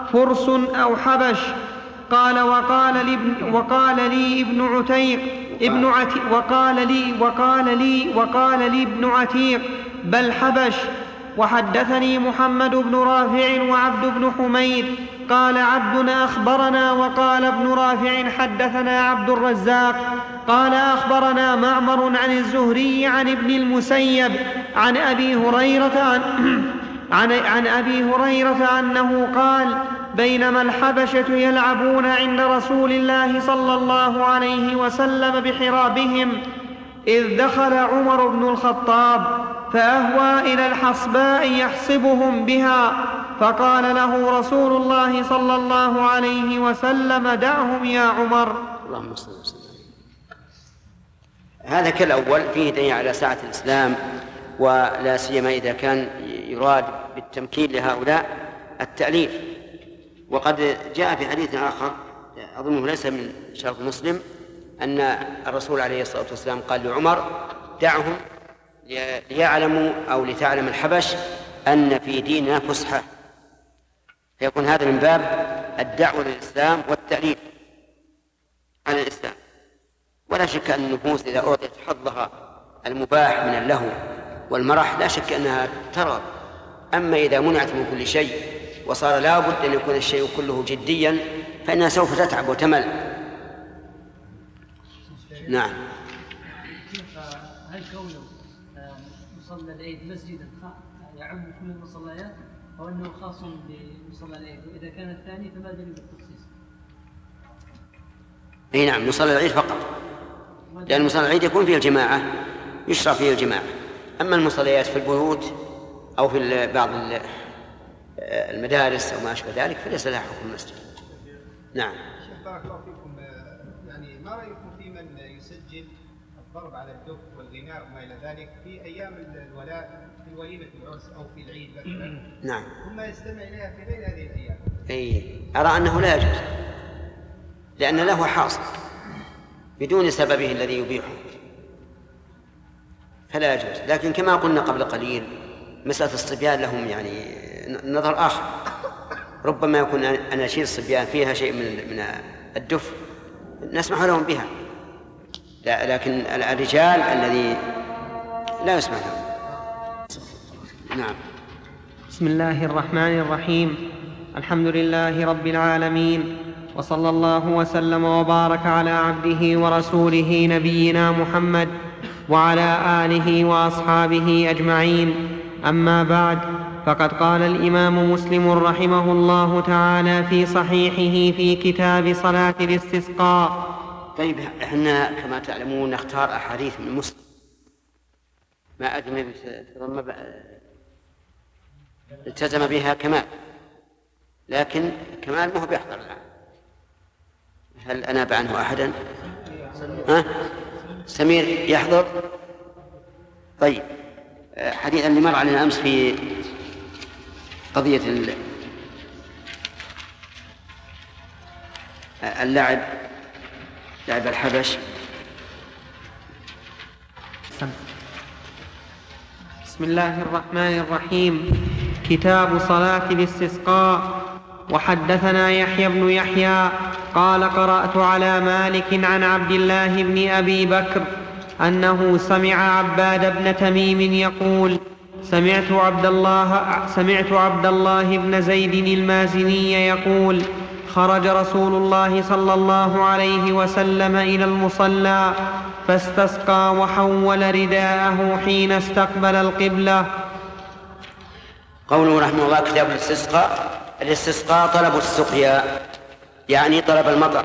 فرس أو حبش. قال وقال لي ابن, وقال لي ابن عتيق ابن عتيق وقال لي وقال لي وقال لي ابن عتيق بل حبش. وحدثني محمد بن رافع وعبد بن حميد قال عبد أخبرنا وقال ابن رافع حدثنا عبد الرزاق قال أخبرنا معمر عن الزهري عن ابن المسيب عن أبي هريرة عن, عن, عن أبي هريرة أنه قال بينما الحبشة يلعبون عند رسول الله صلى الله عليه وسلم بحرابهم إذ دخل عمر بن الخطاب فأهوى إلى الحصباء يحصبهم بها فقال له رسول الله صلى الله عليه وسلم دعهم يا عمر. اللهم صل وسلم. هذا كالأول فيه دليل على سعة الإسلام، ولا سيما إذا كان يراد بالتمكين لهؤلاء التأليف. وقد جاء في حديث آخر أظنه ليس من شرط مسلم أن الرسول عليه الصلاة والسلام قال لعمر دعهم ليعلموا أو لتعلم الحبش أن في ديننا فسحة، فيكون هذا من باب الدعوة للإسلام والتأليف على الإسلام. ولا شك أن النفوس إذا أعطت حظها المباح من اللهو والمرح لا شك أنها ترى. أما إذا منعت من كل شيء وصار لا بد أن يكون الشيء كله جديا فإنها سوف تتعب وتمل. نعم. هل كونه مصلى العيد مسجدا يعم كل المصليات أو أنه خاص بمصلى العيد؟ وإذا كان الثاني فما دليل التخصيص؟ أي نعم، مصلى العيد فقط، لأن مصلى العيد يكون فيه الجماعة يشرع فيه الجماعة. أما المصليات في البيوت أو في بعض المدارس أو ما أشبه ذلك فليس لها حكم المسجد. نعم. شيخ بارك الله فيكم، يعني ما رأيكم في من يسجل الضرب على الدف والغناء وما إلى ذلك في أيام الولاء في وليمة العرس أو في العيد مثلا؟ نعم. ثم يستمع إليها في غير هذه الأيام. أي أرى أنه لا يجوز، لأن له حاصل بدون سببه الذي يبيحه فلا يجوز. لكن كما قلنا قبل قليل مسألة الصبيان لهم يعني نظر آخر، ربما يكون أناشيد الصبيان فيها شيء من من الدف نسمح لهم بها، لكن الرجال الذي لا يسمح لهم. نعم. بسم الله الرحمن الرحيم. الحمد لله رب العالمين، وصلى الله وسلم وبارك على عبده ورسوله نبينا محمد وعلى آله وأصحابه أجمعين. أما بعد، فقد قال الإمام مسلم رحمه الله تعالى في صحيحه في كتاب صلاة الاستسقاء. طيب، احنا كما تعلمون نختار أحاديث من مسلم، ما أدري التزم بها كمال، لكن كمال ما هو بيحضر الآن. هل أناب عنه أحدا؟ ها؟ سمير يحضر؟ طيب، حديث اللي مر علينا أمس في قضية اللعب، لعب الحبش. بسم الله الرحمن الرحيم. كتاب صلاة الاستسقاء. وحدثنا يحيى بن يحيى قال قرأت على مالك عن عبد الله بن أبي بكر أنه سمع عباد بن تميم يقول سمعت عبد الله, سمعت عبد الله بن زيد المازني يقول خرج رسول الله صلى الله عليه وسلم إلى المصلى فاستسقى وحول رداءه حين استقبل القبلة. قوله رحمه الله كتاب الاستسقاء. الاستسقاء طلب السقيا، يعني طلب المطر.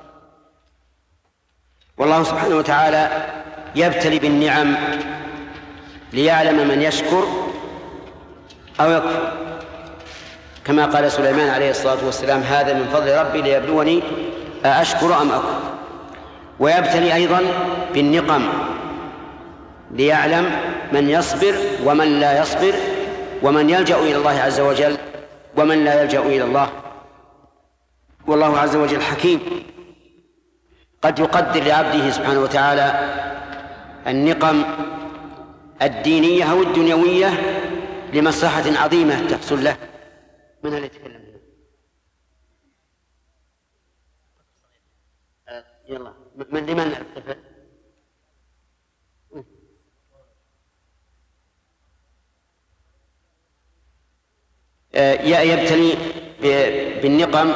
والله سبحانه وتعالى يبتلي بالنعم ليعلم من يشكر أو يكفر، كما قال سليمان عليه الصلاة والسلام هذا من فضل ربي ليبلوني أشكر أم أكفر. ويبتلي أيضا بالنقم ليعلم من يصبر ومن لا يصبر، ومن يلجأ إلى الله عز وجل ومن لا يلجأ إلى الله. والله عز وجل حكيم، قد يقدر لعبده سبحانه وتعالى النقم الدينية أو الدنيوية لمصلحة عظيمة تحصل له. من اللي يتكلم؟ يلا من لمن الطفل؟ يبتلي بالنقم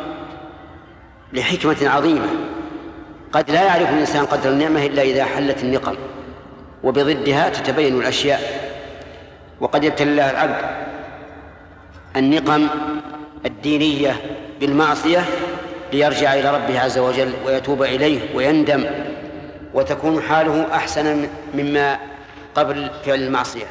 لحكمة عظيمة. قد لا يعرف الإنسان قدر النعمة إلا إذا حلت النقم، وبضدها تتبين الأشياء. وقد يبتلي الله العبد النقم الدينية بالمعصية ليرجع إلى ربه عز وجل ويتوب إليه ويندم، وتكون حاله أحسن مما قبل فعل المعصية.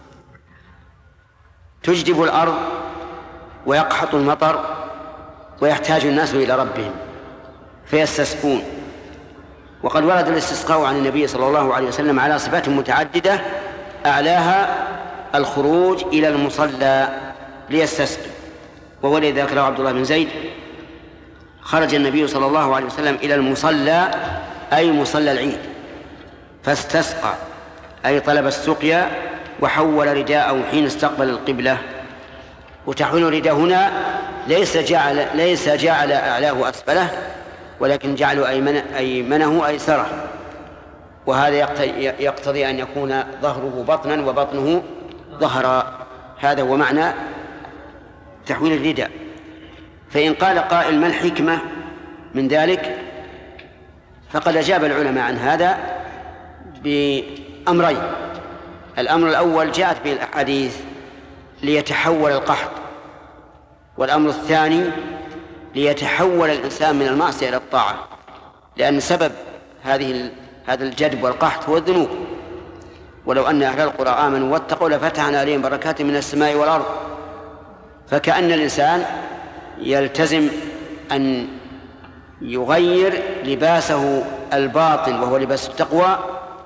تجدب الأرض ويقحط المطر ويحتاج الناس إلى ربهم فيستسقون. وقد ورد الاستسقاء عن النبي صلى الله عليه وسلم على صفات متعددة، أعلاها الخروج إلى المصلى ليستسقي، وولد ذكره عبد الله بن زيد: خرج النبي صلى الله عليه وسلم إلى المصلى أي مصلى العيد فاستسقى، أي طلب السقيا، وحول رداءه حين استقبل القبلة. وتحويل الرداء هنا ليس جعل ليس جعل أعلاه أسفله، ولكن جعلوا أيمن أيمنه أيسره، وهذا يقتضي أن يكون ظهره بطنا وبطنه ظهرا. هذا هو معنى تحويل الرداء. فإن قال قائل: ما الحكمة من ذلك؟ فقد أجاب العلماء عن هذا بأمرين. الأمر الأول جاءت به الأحاديث ليتحول القحط، والأمر الثاني ليتحول الإنسان من المعصية إلى الطاعة، لأن سبب هذه هذا الجدب والقحط هو الذنوب. ولو أن أهل القرى آمنوا واتقوا لفتحنا عليهم بركات من السماء والأرض. فكأن الإنسان يلتزم أن يغير لباسه الباطن وهو لباس التقوى،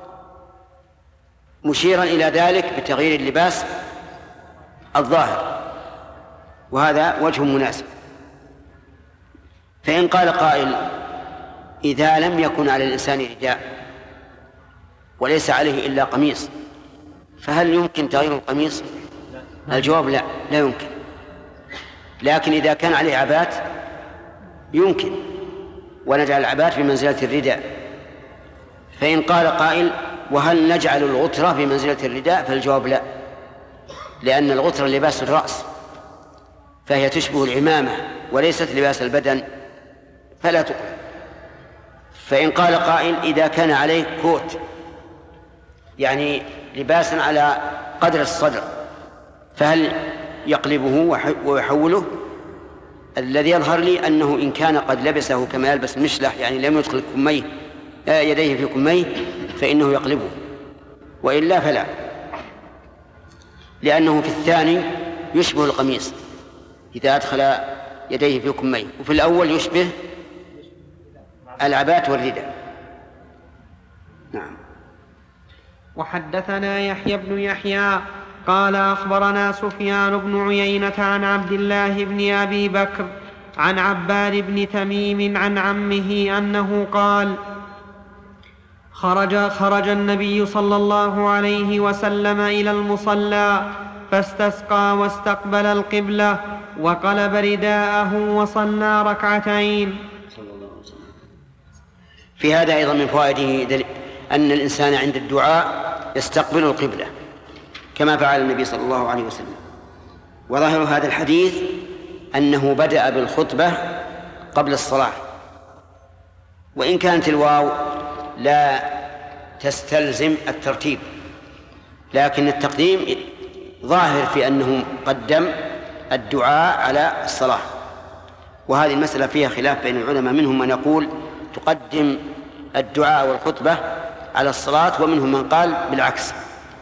مشيرا إلى ذلك بتغيير اللباس الظاهر، وهذا وجه مناسب. فإن قال قائل: إذا لم يكن على الإنسان رداء وليس عليه إلا قميص، فهل يمكن تغيير القميص؟ الجواب: لا، لا يمكن. لكن إذا كان عليه عبات يمكن، ونجعل العبات بمنزلة الرداء. فإن قال قائل: وهل نجعل الغترة بمنزلة الرداء؟ فالجواب: لا، لأن الغترة لباس الرأس، فهي تشبه العمامة وليست لباس البدن، فلا تقبل. فإن قال قائل: إذا كان عليه كوت، يعني لباسا على قدر الصدر، فهل يقلبه ويحوله؟ الذي يظهر لي أنه إن كان قد لبسه كما يلبس المشلح، يعني لم يدخل كميه يديه في كميه، فإنه يقلبه، وإلا فلا، لأنه في الثاني يشبه القميص إذا أدخل يديه في كميه، وفي الأول يشبه العبات والرداء. نعم. وحدثنا يحيى بن يحيى قال أخبرنا سفيان بن عيينة عن عبد الله بن أبي بكر عن عباد بن تميم عن عمه أنه قال: خرج, خرج النبي صلى الله عليه وسلم إلى المصلى فاستسقى واستقبل القبلة وقلب رداءه وصلى ركعتين. في هذا أيضا من فوائده أن الإنسان عند الدعاء يستقبل القبلة كما فعل النبي صلى الله عليه وسلم. وظاهر هذا الحديث أنه بدأ بالخطبة قبل الصلاة، وإن كانت الواو لا تستلزم الترتيب، لكن التقديم ظاهر في أنه قدم الدعاء على الصلاة. وهذه المسألة فيها خلاف بين العلماء، منهم من يقول تقدم الدعاء والخطبة على الصلاة، ومنهم من قال بالعكس.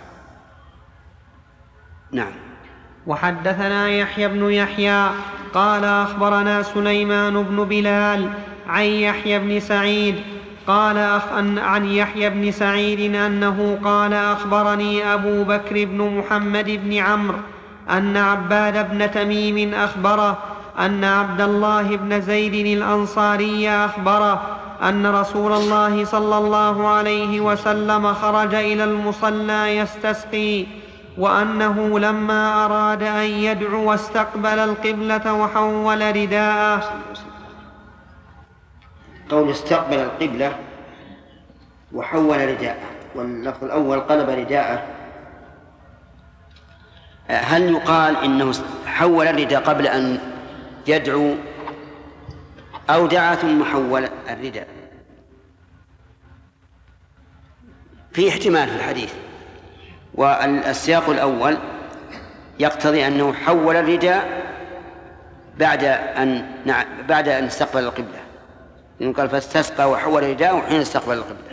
نعم. وحدثنا يحيى بن يحيى قال أخبرنا سليمان بن بلال عن يحيى بن سعيد قال أخ أن عن يحيى بن سعيد أنه قال أخبرني أبو بكر بن محمد بن عمرو أن عباد بن تميم أخبره أن عبد الله بن زيد الأنصاري أخبره أن رسول الله صلى الله عليه وسلم خرج إلى المصلى يستسقي، وأنه لما أراد أن يدعو واستقبل القبلة وحول رداءه. قول استقبل القبلة وحول رداءه، واللفظ الأول قلب رداءه، هل يقال إنه حول الرداء قبل أن يدعو أو دعا ثم حول الرداء؟ في احتمال في الحديث، والسياق الأول يقتضي أنه حول الرداء بعد أن بعد أن استقبل القبلة، لأنه قال فاستسقى وحول الرداء حين استقبل القبلة.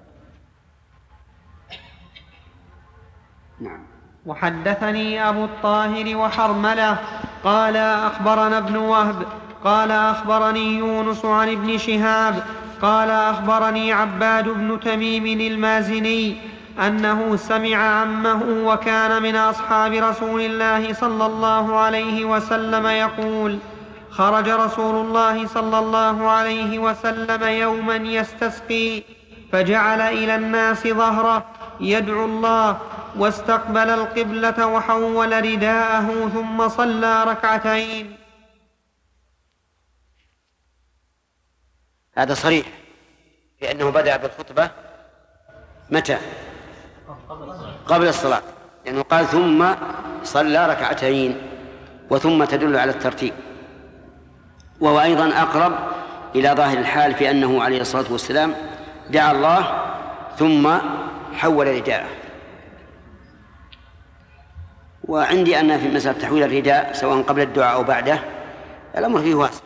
نعم. وحدثني أبو الطاهر وحرملة قال أخبرنا ابن وهب قال أخبرني يونس عن ابن شهاب قال أخبرني عباد بن تميم المازني أنه سمع عمه وكان من أصحاب رسول الله صلى الله عليه وسلم يقول: خرج رسول الله صلى الله عليه وسلم يوما يستسقي فجعل إلى الناس ظهره يدعو الله، واستقبل القبلة وحول رداءه ثم صلى ركعتين. هذا صريح لأنه بدأ بالخطبة متى؟ قبل الصلاة، لأنه يعني قال ثم صلى ركعتين، وثم تدل على الترتيب، وهو أيضا أقرب إلى ظاهر الحال في أنه عليه الصلاة والسلام دعا الله ثم حول رداءه. وعندي أن في مسألة تحويل الرداء سواء قبل الدعاء أو بعده الأمر فيه واسع.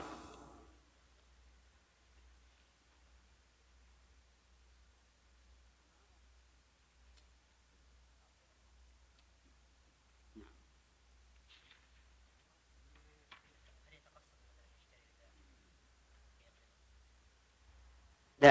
لا،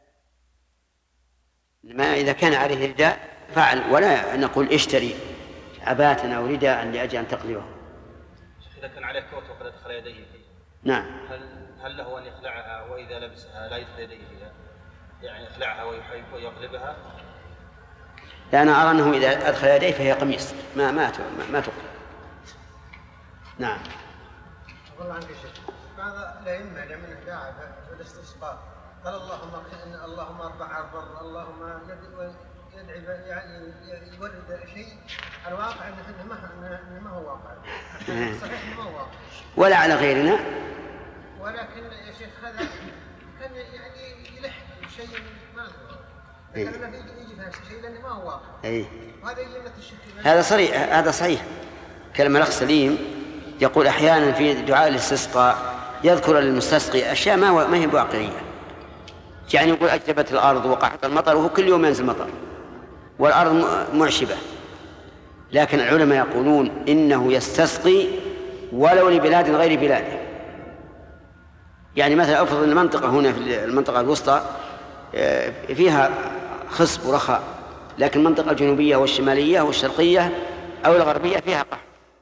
ما إذا كان عليه رداء فعل، ولا نقول اشتري عباءة أو رداء لأجل أن تقلبه. إذا كان عليه كوت وقد أدخل يديه فيه، نعم، هل هل له أن يخلعها وإذا لبسها لا يدخل يديه فيها؟ يعني يخلعها ويقلبها؟ لا، أنا أرى أنه إذا أدخل يديه فهي قميص، ما ما ما تقلب. نعم. والله عندي شيء. بعض الأئمة لمن دعا بالاستسقاء قال اللهم اللهم ارفع البر، اللهم يدعي يعني يورد شيء، الواقع انه ما ما هو واقع، صحيح ما هو واقع ولا على غيرنا، ولكن يا شيخ هذا كان يعني يلح شيء ما هو، لكن يجي في هذا الشيء لانه ما هو واقع. اي وهذا يجي الشك. هذا صريح، هذا صحيح. كلمة الأخ سليم يقول أحيانا في دعاء الاستسقاء يذكر للمستسقي أشياء ما ما هي واقعية، يعني يقول أجدبت الأرض وقحط المطر، وهو كل يوم ينزل مطر والأرض معشبة، لكن العلماء يقولون إنه يستسقي ولو لبلاد غير بلاده. يعني مثلا أفرض أن المنطقة هنا في المنطقة الوسطى فيها خصب ورخاء، لكن المنطقة الجنوبية والشمالية والشرقية أو الغربية فيها قحط،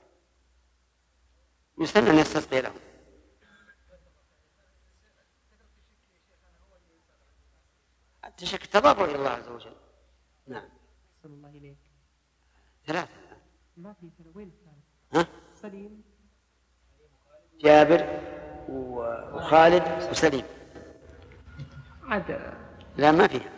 يستنى أن يستسقي لهم. تشك تضرع إلى الله عز وجل. نعم. صلى الله إليك. ثلاثة. ما في وين ها؟ سليم. جابر وخالد وسليم. عاد. لا ما فيها.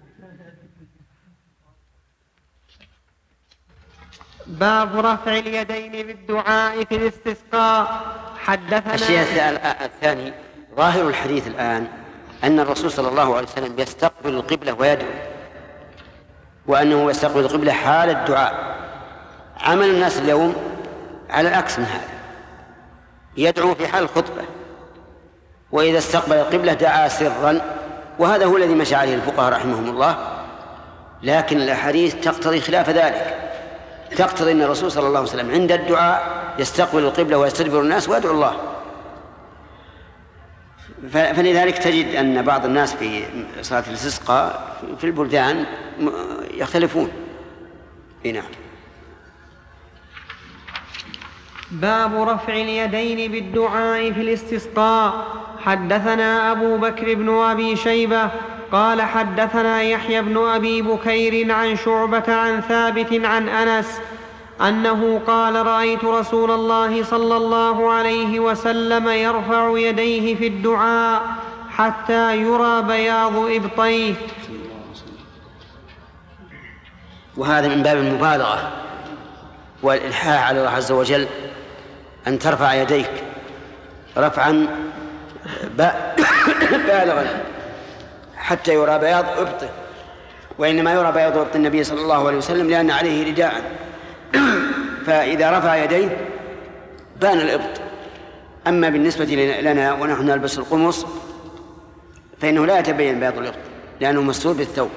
باب رفع اليدين بالدعاء في الاستسقاء. حدثنا. الشيء الثاني ظاهر الحديث الآن أن الرسول صلى الله عليه وسلم يستقبل القبلة ويدعو، وأنه يستقبل القبلة حال الدعاء. عمل الناس اليوم على العكس من هذا، يدعو في حال الخطبة، وإذا استقبل القبلة دعا سرا، وهذا هو الذي مشى عليه الفقهاء رحمهم الله. لكن الأحاديث تقتضي خلاف ذلك، تقتضي أن الرسول صلى الله عليه وسلم عند الدعاء يستقبل القبلة ويستدبر الناس ويدعو الله. فلذلك تجد أن بعض الناس في صلاة الاستسقاء في البلدان يختلفون. نعم. باب رفع اليدين بالدعاء في الاستسقاء. حدثنا أبو بكر بن أبي شيبة قال حدثنا يحيى بن أبي بكير عن شعبة عن ثابت عن أنس أنه قال: رأيت رسول الله صلى الله عليه وسلم يرفع يديه في الدعاء حتى يرى بياض إبطيه. وهذا من باب المبالغة والإلحاح على الله عز وجل، أن ترفع يديك رفعا بالغا حتى يرى بياض إبطه، وإنما يرى بياض إبط النبي صلى الله عليه وسلم لأن عليه رداء، فإذا رفع يديه بان الإبط. أما بالنسبة لنا ونحن نلبس القمص فإنه لا يتبين بياض الإبط لأنه مستور بالثوب.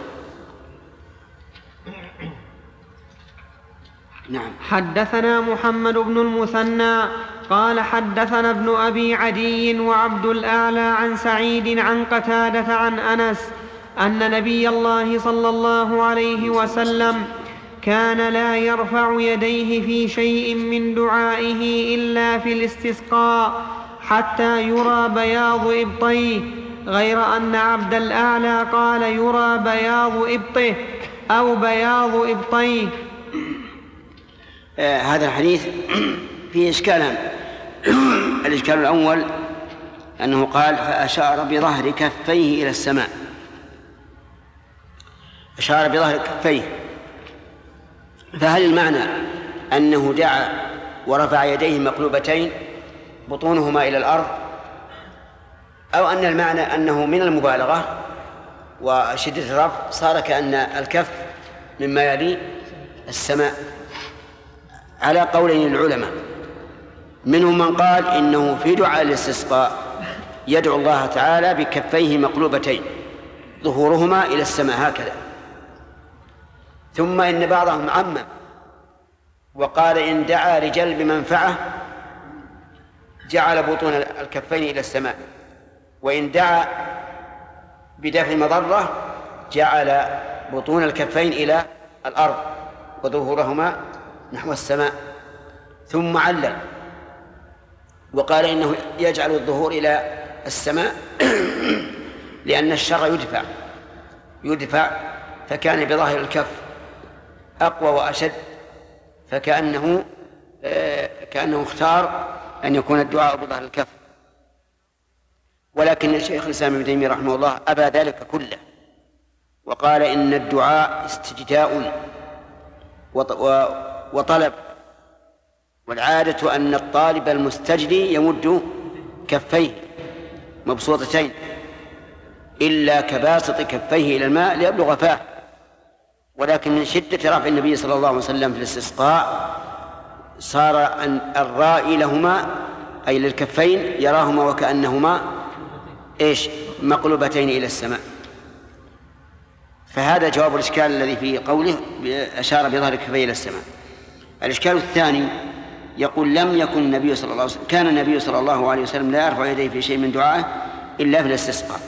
نعم. حدثنا محمد بن المثنى قال حدثنا ابن أبي عدي وعبد الأعلى عن سعيد عن قتادة عن أنس أن نبي الله صلى الله عليه وسلم كان لا يرفع يديه في شيء من دعائه إلا في الاستسقاء حتى يرى بياض إبطيه، غير أن عبد الأعلى قال يرى بياض إبطه أو بياض إبطيه. آه هذا الحديث فيه إشكالان. الإشكال الأول أنه قال فأشار بظهر كفيه إلى السماء، أشار بظهر كفيه، فهل المعنى أنه دعا ورفع يديه مقلوبتين بطونهما إلى الأرض، أو أن المعنى أنه من المبالغة وشدة الرفع صار كأن الكف مما يلي السماء؟ على قولين العلماء، منهم من قال إنه في دعاء الاستسقاء يدعو الله تعالى بكفيه مقلوبتين ظهورهما إلى السماء هكذا، ثم إن بعضهم عمم وقال إن دعا لجلب منفعة جعل بطون الكفين إلى السماء، وإن دعا بدفع مضرة جعل بطون الكفين إلى الأرض وظهورهما نحو السماء، ثم علل وقال إنه يجعل الظهور إلى السماء لأن الشر يدفع يدفع فكان بظاهر الكف أقوى وأشد، فكأنه كأنه اختار أن يكون الدعاء بظاهر الكف. ولكن الشيخ الإسلام ابن تيمية رحمه الله أبى ذلك كله وقال إن الدعاء استجداء وطلب، والعادة أن الطالب المستجدي يمد كفيه مبسوطتين إلا كباسط كفيه إلى الماء ليبلغ فاه، ولكن من شدة رفع النبي صلى الله عليه وسلم في الاستسقاء صار أن الرائي لهما أي للكفين يراهما وكأنهما إيش مقلوبتين إلى السماء. فهذا جواب الإشكال الذي في قوله أشار بظهر كفيه إلى السماء. الإشكال الثاني يقول لم يكن النبي صلى الله عليه وسلم كان النبي صلى الله عليه وسلم لا يرفع يديه في شيء من دعائه إلا في الاستسقاء،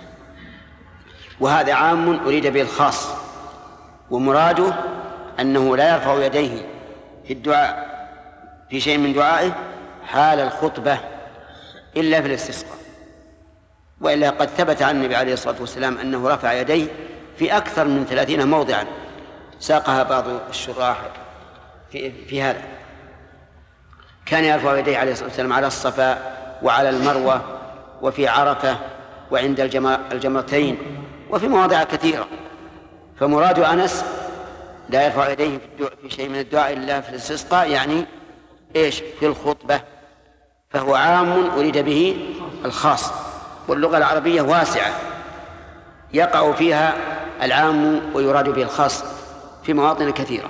وهذا عام أريد به الخاص، ومراده أنه لا يرفع يديه في الدعاء في شيء من دعائه حال الخطبة إلا في الاستسقاء، وإلا قد ثبت عن النبي عليه الصلاة والسلام أنه رفع يديه في أكثر من ثلاثين موضعا ساقها بعض الشراح في, في هذا. كان يرفع يديه عليه الصلاة والسلام على الصفا وعلى المروة وفي عرفة وعند الجمرتين وفي مواضع كثيرة. فمراد أنس لا يرفع يديه في شيء من الدعاء إلا في الاستسقاء يعني إيش في الخطبة، فهو عام أريد به الخاص، واللغة العربية واسعة يقع فيها العام ويراد به الخاص في مواطن كثيرة،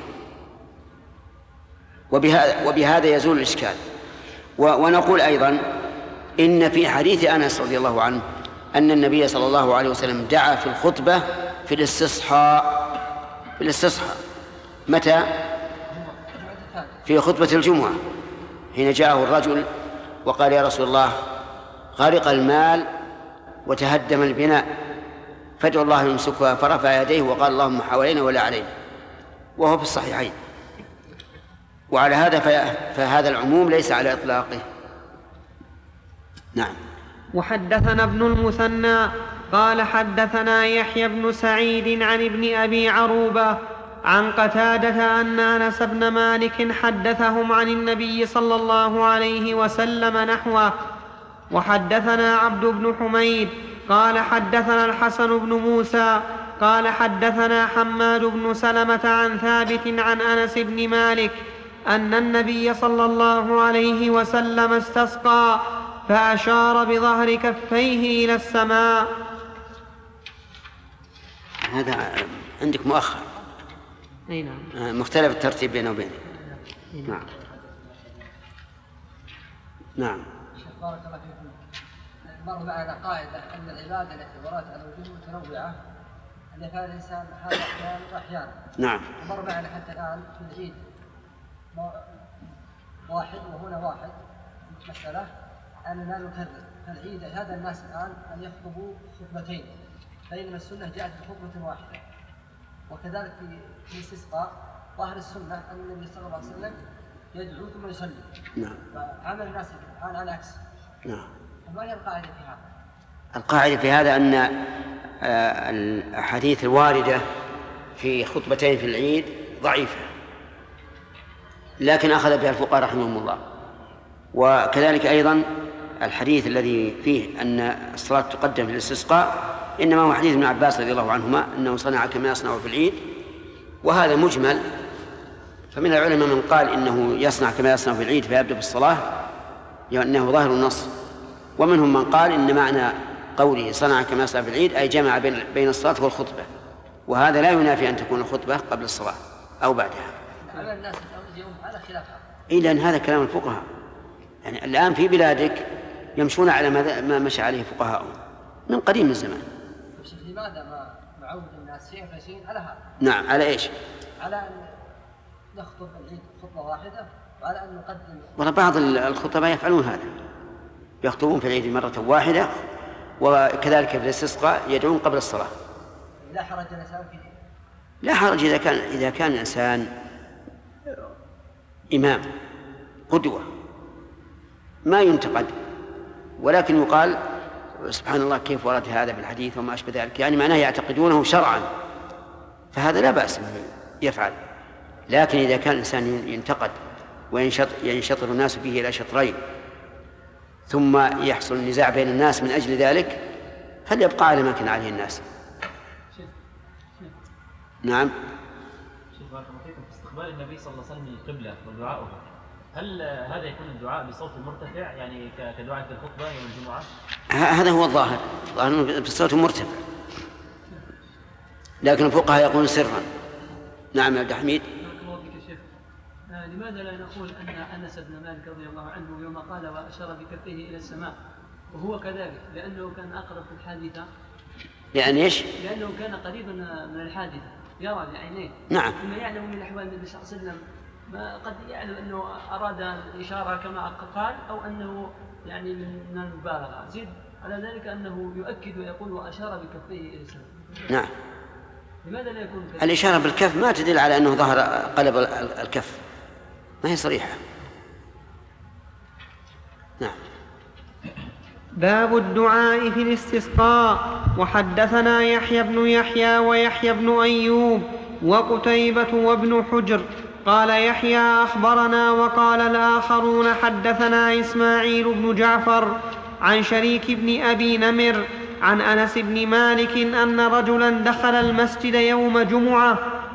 وبهذا, وبهذا يزول الإشكال. ونقول أيضا إن في حديث أنس رضي الله عنه أن النبي صلى الله عليه وسلم دعا في الخطبة في الاستصحاء في الاستصحاء متى؟ في خطبة الجمعة حين جاءه الرجل وقال يا رسول الله غرق المال وتهدم البناء فادعو الله يمسكها، فرفع يديه وقال اللهم حوالينا ولا علينا، وهو في الصحيحين. وعلى هذا فهذا العموم ليس على إطلاقه. نعم. وحدثنا ابن المثنى قال حدثنا يحيى بن سعيد عن ابن أبي عروبة عن قتادة أن أنس بن مالك حدثهم عن النبي صلى الله عليه وسلم نحوه. وحدثنا عبد بن حميد قال حدثنا الحسن بن موسى قال حدثنا حماد بن سلمة عن ثابت عن أنس بن مالك أن النبي صلى الله عليه وسلم استسقى فأشار بظهر كفيه إلى السماء. هذا عندك مؤخر. أي نعم. مختلف الترتيب بينه وبينه. نعم. نعم. بارك الله فيكم. مر معنا قاعدة أن العبادة التي وردت على وجوه متنوعة أن يفعل الإنسان هذا أحيانا وأحيانا. نعم. مر معنا حتى الآن في العيد واحد وهنا واحد مسألة أننا نكرر العيد هذا الناس الآن أن يخطبوا خطبتين بينما السنة جاءت بخطبة واحدة. وكذلك في الاستسقاء ظاهر السنة أن النبي صلى الله عليه وسلم يدعو ثم يصلي. نعم. فعمل الناس الآن على العكس. نعم. ما هي القاعدة في هذا؟ القاعدة في هذا أن الأحاديث الواردة في خطبتين في العيد ضعيفة، لكن أخذ بها الفقهاء رحمهم الله. وكذلك أيضا الحديث الذي فيه أن الصلاة تقدم في الاستسقاء إنما هو حديث ابن عباس رضي الله عنهما أنه صنع كما يصنع في العيد، وهذا مجمل. فمن العلماء من قال إنه يصنع كما يصنع في العيد فيبدأ بالصلاة لأنه ظاهر النص، ومنهم من قال إن معنى قوله صنع كما يصنع في العيد أي جمع بين الصلاة والخطبة، وهذا لا ينافي أن تكون الخطبة قبل الصلاة أو بعدها. على الناس اليوم على خلافها. إلا أن هذا كلام الفقهاء. يعني الآن في بلادك يمشون على ما مشى عليه فقهاءهم من قديم الزمان. لماذا ما نعود الناس شيء فشيء على هذا؟ نعم. على إيش؟ على أن نخطب العيد خطبة واحدة وعلى أن نقدم. والله بعض الخطباء يفعلون هذا، يخطبون في العيد مرة واحدة، وكذلك في الاستسقاء يدعون قبل الصلاة. لا حرج الإنسان فيه. لا حرج إذا كان إذا كان الإنسان إمام قدوة ما ينتقد، ولكن يقال سبحان الله كيف ورد هذا في الحديث وما أشبه ذلك، يعني معناه يعتقدونه شرعا، فهذا لا بأس يفعل. لكن إذا كان الإنسان ينتقد وينشطر الناس فيه إلى شطرين ثم يحصل النزاع بين الناس من أجل ذلك فليبقى على ما كان عليه الناس. نعم. شيخ بارك الله فيكم، في استقبال النبي صلى الله عليه وسلم القبلة ودعاؤه، هل هذا يكون الدعاء بصوت مرتفع يعني كدعاء في الخطبة يوم الجمعة؟ هذا هو الظاهر، ظاهر بصوت مرتفع، لكن الفقهاء يقولون سرا. نعم يا عبد الحميد. لماذا لا نقول أن أنس بن مالك رضي الله عنه يوم قال وأشار بكفيه إلى السماء وهو كذلك لأنه كان أقرب في الحادثة؟ يعني إيش؟ لأنه كان قريبا من الحادثة يرى بعينيه. نعم. ثم يعلم من أحوال النبي صلى الله عليه وسلم ما قد يعلم أنه أراد الإشارة كما قال أو أنه يعني من المبالغة. زيد على ذلك أنه يؤكد ويقول وأشار بكفيه إلى السماء. نعم. لماذا لا يكون كذلك؟ الإشارة بالكف ما تدل على أنه ظهر قلب الكف، ما هي صريحة. نعم. باب الدعاء في الاستسقاء. وحدثنا يحيى بن يحيى ويحيى بن أيوب وقتيبة وابن حجر قال يحيى أخبرنا وقال الآخرون حدثنا إسماعيل بن جعفر عن شريك بن أبي نمر عن أنس بن مالك أن رجلا دخل المسجد يوم جمعة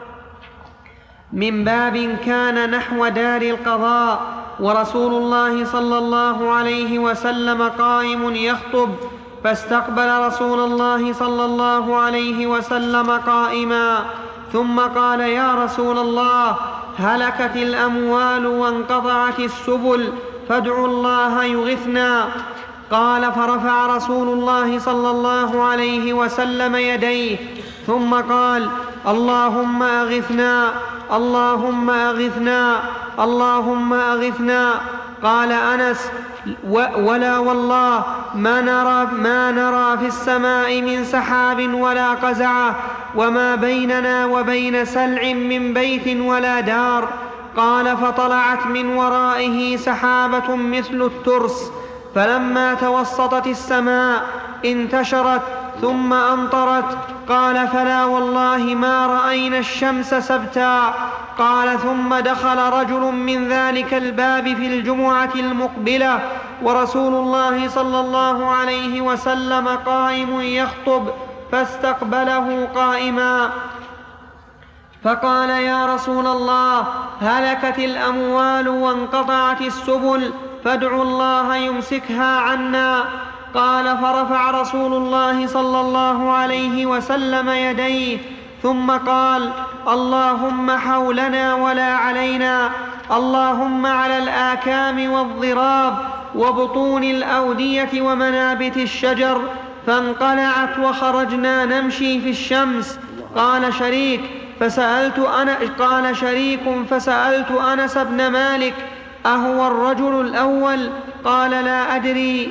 من باب كان نحو دار القضاء ورسول الله صلى الله عليه وسلم قائم يخطب، فاستقبل رسول الله صلى الله عليه وسلم قائما، ثم قال يا رسول الله هلكت الأموال وانقطعت السبل فادعوا الله يغثنا. قال فرفع رسول الله صلى الله عليه وسلم يديه ثم قال اللهم أغثنا اللهم أغثنا اللهم أغثنا. قال أنس ولا والله ما نرى, ما نرى في السماء من سحاب ولا قزعة وما بيننا وبين سلع من بيت ولا دار. قال فطلعت من ورائه سحابة مثل الترس، فلما توسطت السماء انتشرت ثم أمطرت. قال فلا والله ما رأينا الشمس سبتا. قال ثم دخل رجل من ذلك الباب في الجمعة المقبلة ورسول الله صلى الله عليه وسلم قائم يخطب فاستقبله قائما فقال: يا رسول الله، هلكت الأموال وانقطعت السبل، فادعوا الله يمسكها عنا. قال: فرفع رسول الله صلى الله عليه وسلم يديه ثم قال: اللهم حولنا ولا علينا، اللهم على الآكام والضراب وبطون الأودية ومنابت الشجر. فانقلعت وخرجنا نمشي في الشمس. قال شريك فسألت أنا قال شريك فسألت أنس بن مالك: أهو الرجل الأول؟ قال: لا أدري.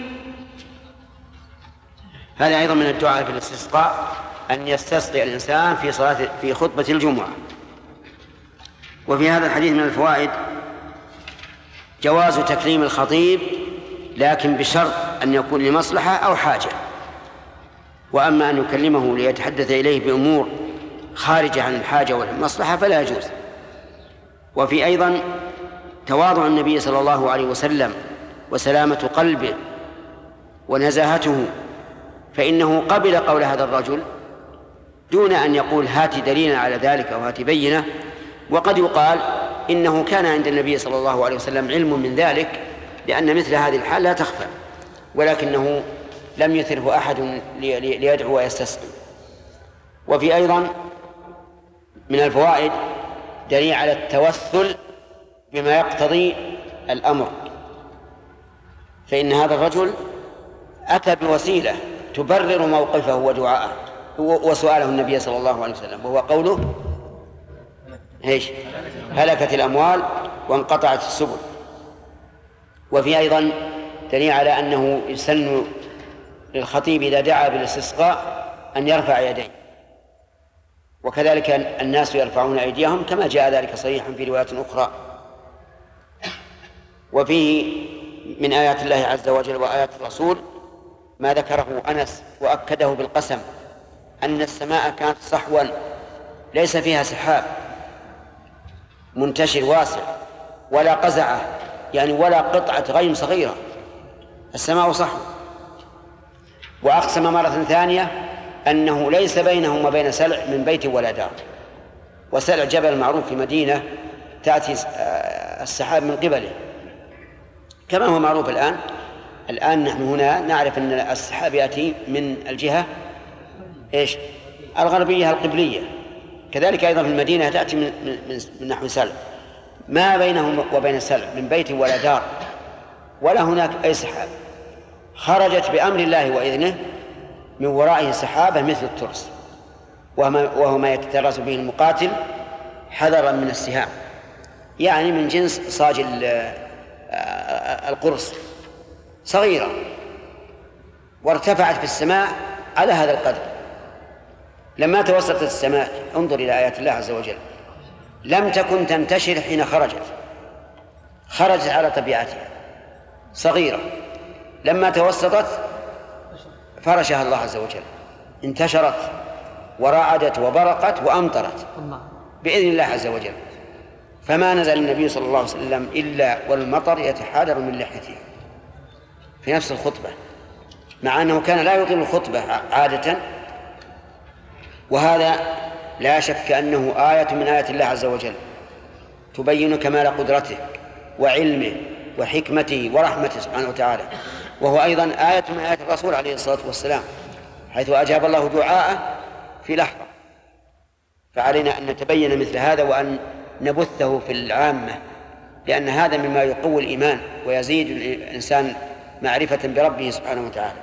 هذا أيضا من الدعاء في الاستسقاء، أن يستسقي الإنسان في صلاة في خطبة الجمعة. وفي هذا الحديث من الفوائد جواز تكريم الخطيب، لكن بشرط أن يكون لمصلحة أو حاجة. وأما أن يكلمه ليتحدث إليه بأمور خارجة عن الحاجة والمصلحة فلا يجوز. وفي أيضا تواضع النبي صلى الله عليه وسلم وسلامة قلبه ونزاهته، فإنه قبل قول هذا الرجل دون أن يقول هات دليلا على ذلك أو هات بينة. وقد يقال إنه كان عند النبي صلى الله عليه وسلم علم من ذلك، لأن مثل هذه الحال لا تخفى، ولكنه لم يثره أحد ليدعو ويستسقي. وفي أيضا من الفوائد دليل على التوسل بما يقتضي الأمر، فإن هذا الرجل أتى بوسيلة تبرر موقفه ودعاءه وسؤاله النبي صلى الله عليه وسلم، وهو قوله: ايش؟ هلكت الأموال وانقطعت السبل. وفي أيضا دليل على أنه يسن للخطيب إذا دعا بالاستسقاء أن يرفع يديه، وكذلك الناس يرفعون أيديهم كما جاء ذلك صريحا في روايات أخرى. وفيه من آيات الله عز وجل وآيات الرسول ما ذكره أنس وأكده بالقسم، أن السماء كانت صحوا ليس فيها سحاب منتشر واسع ولا قزعة، يعني ولا قطعة غيم صغيرة، السماء صحو. وأقسم مرة ثانية أنه ليس بينهم وبين سلع من بيت ولا دار. وسلع جبل معروف في مدينة تأتي السحاب من قبله، كما هو معروف الآن. الآن نحن هنا نعرف أن السحاب يأتي من الجهة إيش؟ الغربية القبلية، كذلك أيضا في المدينة تأتي من, من, من نحو سلع. ما بينهم وبين السلع من بيت ولا دار ولا هناك أي سحاب، خرجت بأمر الله وإذنه من ورائه سحابة مثل الترس، وهو ما يتترس به المقاتل حذرا من السهام، يعني من جنس صاج القرص، صغيرة، وارتفعت في السماء على هذا القدر. لما توسطت السماء، انظر إلى آيات الله عز وجل، لم تكن تنتشر حين خرجت، خرجت على طبيعتها صغيرة، لما توسطت فرشها الله عز وجل، انتشرت ورعدت وبرقت وأمطرت بإذن الله عز وجل. فما نزل النبي صلى الله عليه وسلم إلا والمطر يتحادر من لحيته في نفس الخطبة، مع أنه كان لا يطيل الخطبة عادة. وهذا لا شك أنه آية من آيات الله عز وجل تبين كمال قدرته وعلمه وحكمته ورحمته سبحانه وتعالى. وهو أيضا آية من آيات الرسول عليه الصلاة والسلام، حيث أجاب الله دعاءه في لحظة. فعلينا أن نتبين مثل هذا وأن نبثه في العامة، لأن هذا مما يقوي الإيمان ويزيد الإنسان معرفة بربه سبحانه وتعالى.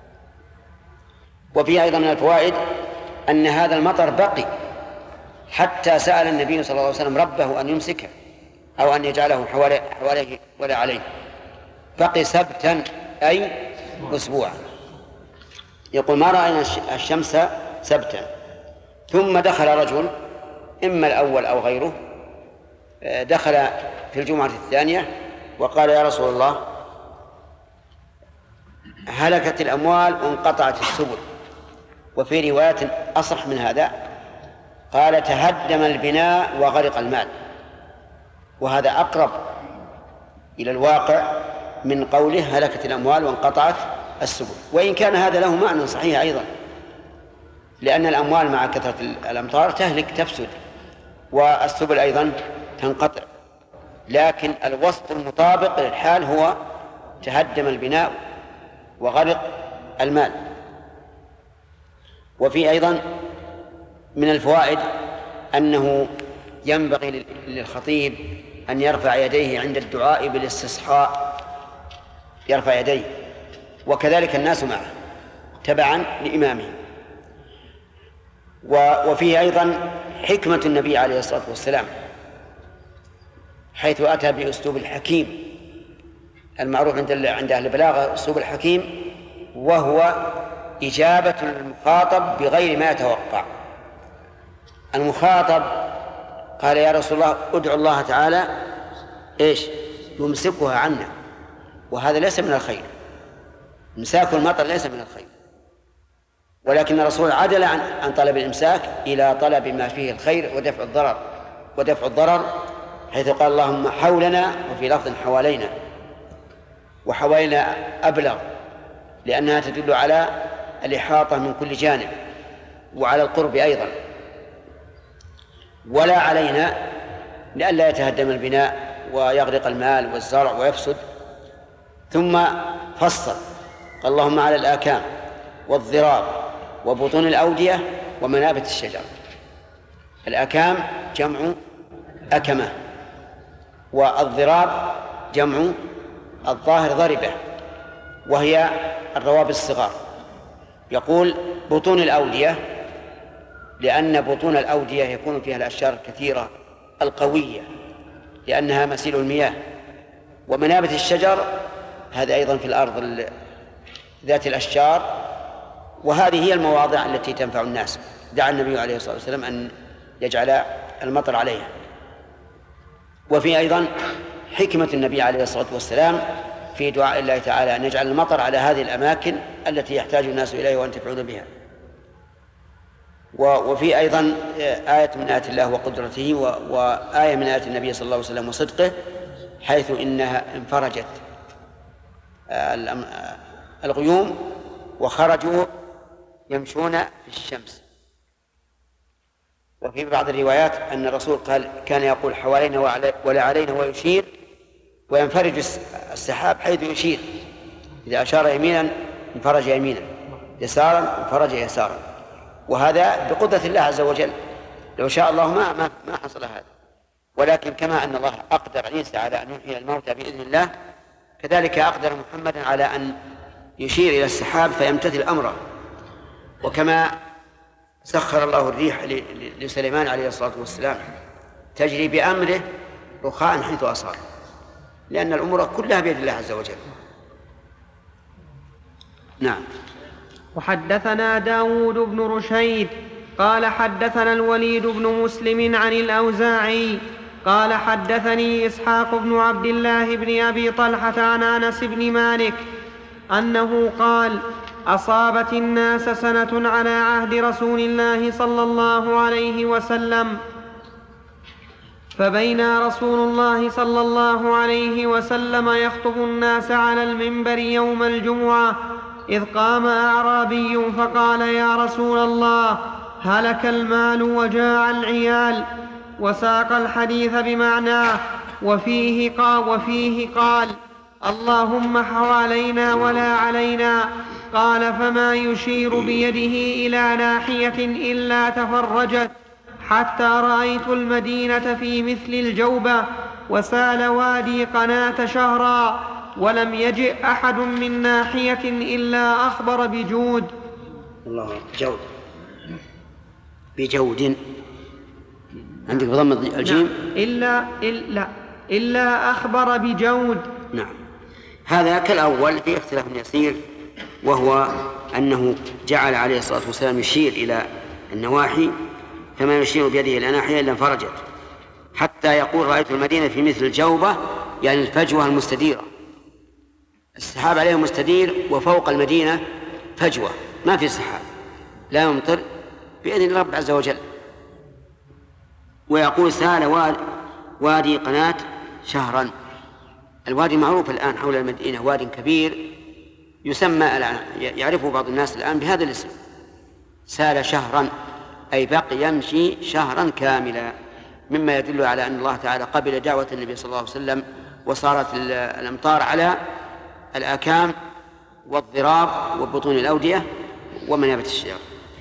وفيه أيضا من الفوائد أن هذا المطر بقي حتى سأل النبي صلى الله عليه وسلم ربه أن يمسكه أو أن يجعله حواليه ولا عليه، بقي سبتا أي أسبوعا. يقول ما رأينا الشمس سبتا. ثم دخل رجل، إما الأول أو غيره، دخل في الجمعة الثانية وقال: يا رسول الله، هلكت الأموال وانقطعت السبل. وفي روايات أصح من هذا قال: تهدم البناء وغرق المال. وهذا أقرب إلى الواقع من قوله هلكت الأموال وانقطعت السبل، وإن كان هذا له معنى صحيح أيضا، لأن الأموال مع كثرة الأمطار تهلك تفسد، والسبل أيضا تنقطع، لكن الوسط المطابق للحال هو تهدم البناء وغرق المال. وفي أيضا من الفوائد أنه ينبغي للخطيب أن يرفع يديه عند الدعاء بالاستصحاء، يرفع يديه، وكذلك الناس معه تبعا لإمامه. وفيه أيضا حكمة النبي عليه الصلاة والسلام، حيث أتى بأسلوب الحكيم المعروف عند عند أهل البلاغة أسلوب الحكيم، وهو إجابة المخاطب بغير ما يتوقع. المخاطب قال يا رسول الله ادعو الله تعالى إيش يمسكها عنا، وهذا ليس من الخير، إمساك المطر ليس من الخير، ولكن الرسول عدل عن عن طلب الإمساك إلى طلب ما فيه الخير ودفع الضرر ودفع الضرر حيث قال اللهم حولنا، وفي لفظ حوالينا، وحوالينا أبلغ لأنها تدل على الإحاطة من كل جانب وعلى القرب أيضا، ولا علينا لئلا يتهدم البناء ويغرق المال والزرع ويفسد. ثم فصل قال اللهم على الآكام والضراب وبطون الأودية ومنابت الشجر. الآكام جمع أكمة، والضراب جمع الظاهر ضربة، وهي الروابط الصغار. يقول بطون الأودية لأن بطون الأودية يكون فيها الأشجار الكثيرة القوية لأنها مسيل المياه. ومنابت الشجر هذا أيضا في الأرض ذات الأشجار، وهذه هي المواضع التي تنفع الناس. دعا النبي عليه الصلاة والسلام أن يجعل المطر عليها. وفي أيضا حكمة النبي عليه الصلاة والسلام في دعاء الله تعالى أن يجعل المطر على هذه الأماكن التي يحتاج الناس إليه وينتفعون بها. وفي أيضا آية من آيات الله وقدرته، وآية من آيات النبي صلى الله عليه وسلم وصدقه، حيث إنها انفرجت الغيوم وخرجوا يمشون في الشمس. وفي بعض الروايات أن الرسول قال كان يقول حوالينا ولا علينا ويشير، وينفرج السحاب حيث يشير، إذا أشار يمينا انفرج يمينا، يسارا انفرج يسارا، وهذا بقدرة الله عز وجل. لو شاء الله ما ما, ما حصل هذا، ولكن كما أن الله أقدر عيسى على أن يحيي الموتى بإذن الله، كذلك أقدر محمدا على أن يشير إلى السحاب فيمتثل أمره. وكما سخر الله الريح لسليمان عليه الصلاة والسلام تجري بأمره رخاء حيث أصاب، لأن الأمور كلها بيد الله عز وجل. نعم. وحدثنا داود بن رشيد قال حدثنا الوليد بن مسلم عن الأوزاعي قال حدثني إسحاق بن عبد الله بن أبي طلحة عن أنس بن مالك أنه قال أصابت الناس سنة على عهد رسول الله صلى الله عليه وسلم، فبينا رسول الله صلى الله عليه وسلم يخطب الناس على المنبر يوم الجمعة إذ قام أعرابي فقال يا رسول الله هلك المال وجاع العيال، وساق الحديث بمعناه، وفيه قال, وفيه قال اللهم حوالينا ولا علينا. قال فما يشير بيده إلى ناحية إلا تفرجت حتى رأيت المدينة في مثل الجوبة، وسال وادي قناة شهرا، ولم يجئ أحد من ناحية إلا أخبر بجود. الله جود بجود عندك بضم الجيم. نعم. إلا, إلا, إلا أخبر بجود. نعم. هذا كالأول في اختلاف يسير، وهو أنه جعل عليه الصلاة والسلام يشير إلى النواحي، فما يشير بيده إلى ناحية إلا انفرجت حتى يقول رأيت المدينة في مثل الجوبة، يعني الفجوة المستديرة، السحاب عليه مستدير، وفوق المدينة فجوة ما في سحاب لا يمطر بإذن الرب عز وجل. ويقول سال وادي قناة شهرا، الوادي معروف الآن حول المدينة وادي كبير يسمى يعرفه بعض الناس الآن بهذا الاسم، سال شهرا، أي بقي يمشي شهرا كاملا، مما يدل على أن الله تعالى قبل دعوة النبي صلى الله عليه وسلم، وصارت الأمطار على الآكام والضراب وبطون الأودية ومنابت الشجر.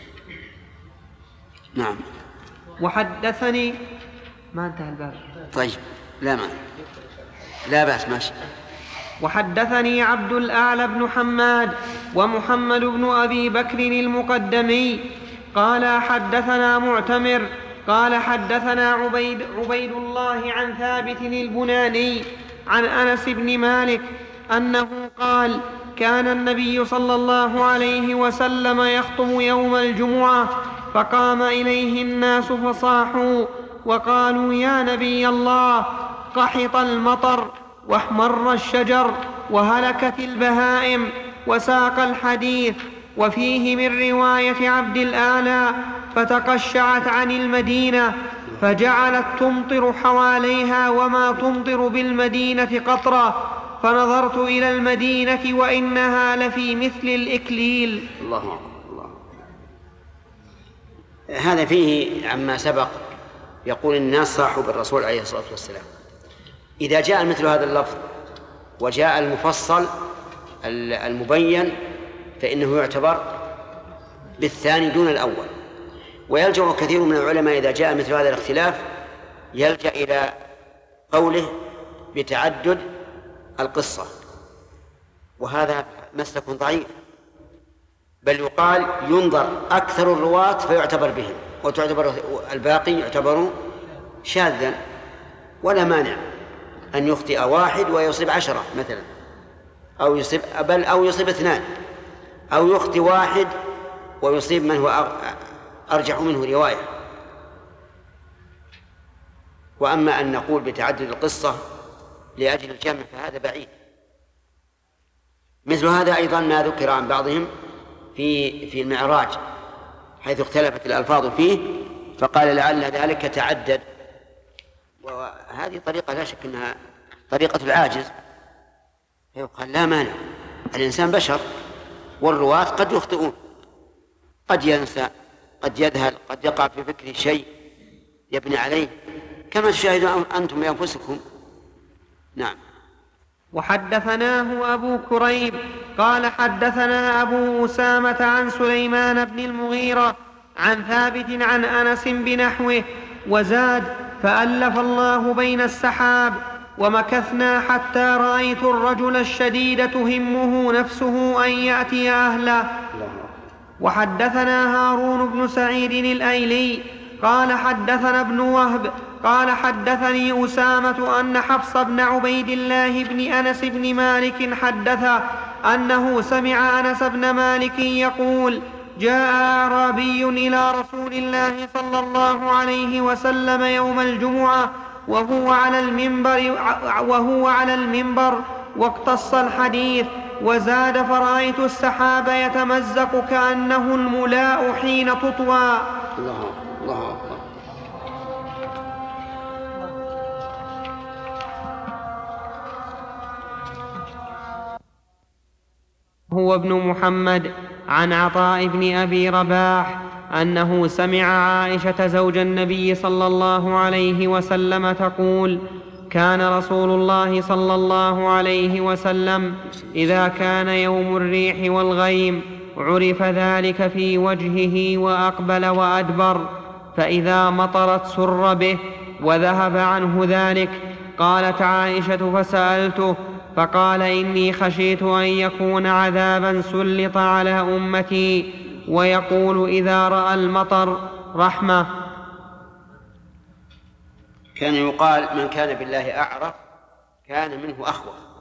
نعم. وحدثني ما انتهى الباب. طيب لا ما لا بأس ماشي. وحدثني عبد الأعلى بن حماد ومحمد بن أبي بكر المقدمي قال حدثنا معتمر قال حدثنا عبيد, عبيد الله عن ثابت البناني عن أنس بن مالك أنه قال كان النبي صلى الله عليه وسلم يخطب يوم الجمعة فقام إليه الناس فصاحوا وقالوا يا نبي الله قحط المطر واحمر الشجر وهلكت البهائم وساق الحديث. وفيه من رواية عبد الأعلى فتقشعت عن المدينة فجعلت تمطر حواليها وما تمطر بالمدينة قطرة فنظرت إلى المدينة وإنها لفي مثل الإكليل. الله أكبر. الله. هذا فيه عما سبق يقول الناس صاحوا بالرسول عليه الصلاة والسلام. إذا جاء مثل هذا اللفظ وجاء المفصل المبين فإنه يعتبر بالثاني دون الأول. ويلجأ كثير من العلماء إذا جاء مثل هذا الاختلاف يلجأ إلى قوله بتعدد القصة، وهذا مسلك ضعيف، بل يقال ينظر أكثر الرواة فيعتبر بهم وتعتبر الباقي يعتبر شاذا، ولا مانع أن يخطئ واحد ويصيب عشرة مثلا، أو يصيب بل أو يصيب اثنان، أو يخطئ واحد ويصيب من هو أرجح منه رواية. وأما أن نقول بتعدد القصة لأجل الجمع فهذا بعيد. مثل هذا أيضا ما ذكر عن بعضهم في في المعراج حيث اختلفت الألفاظ فيه فقال لعل ذلك تعدد، وهذه طريقة لا شك أنها طريقة العاجز. يقال لا مانع، الإنسان بشر والرواة قد يخطئون، قد ينسى، قد يذهل، قد يقع في فكره شيء يبني عليه كما تشاهدون أنتم بأنفسكم. نعم. وحدثناه أبو كريب قال حدثنا أبو أسامة عن سليمان بن المغيرة عن ثابت عن أنس بنحوه وزاد فألف الله بين السحاب ومكثنا حتى رأيت الرجل الشديد تهمه نفسه أن يأتي أهله. وحدثنا هارون بن سعيد الأيلي قال حدثنا ابن وهب قال حدثني أسامة أن حفص بن عبيد الله بن أنس بن مالك حدث أنه سمع أنس بن مالك يقول جاء أعرابي إلى رسول الله صلى الله عليه وسلم يوم الجمعة وهو على المنبر وهو على المنبر واقتص الحديث وزاد فرأيت السحاب يتمزق كأنه الملاء حين تطوى. الله الله أكبر. هو ابن محمد عن عطاء بن أبي رباح أنه سمع عائشة زوج النبي صلى الله عليه وسلم تقول كان رسول الله صلى الله عليه وسلم إذا كان يوم الريح والغيم عرف ذلك في وجهه وأقبل وأدبر، فإذا مطرت سر به وذهب عنه ذلك. قالت عائشة فسألته فقال إني خشيت أن يكون عذابا سلط على أمتي، ويقول إذا رأى المطر رحمة. كان يقال من كان بالله أعرف كان منه أخوف،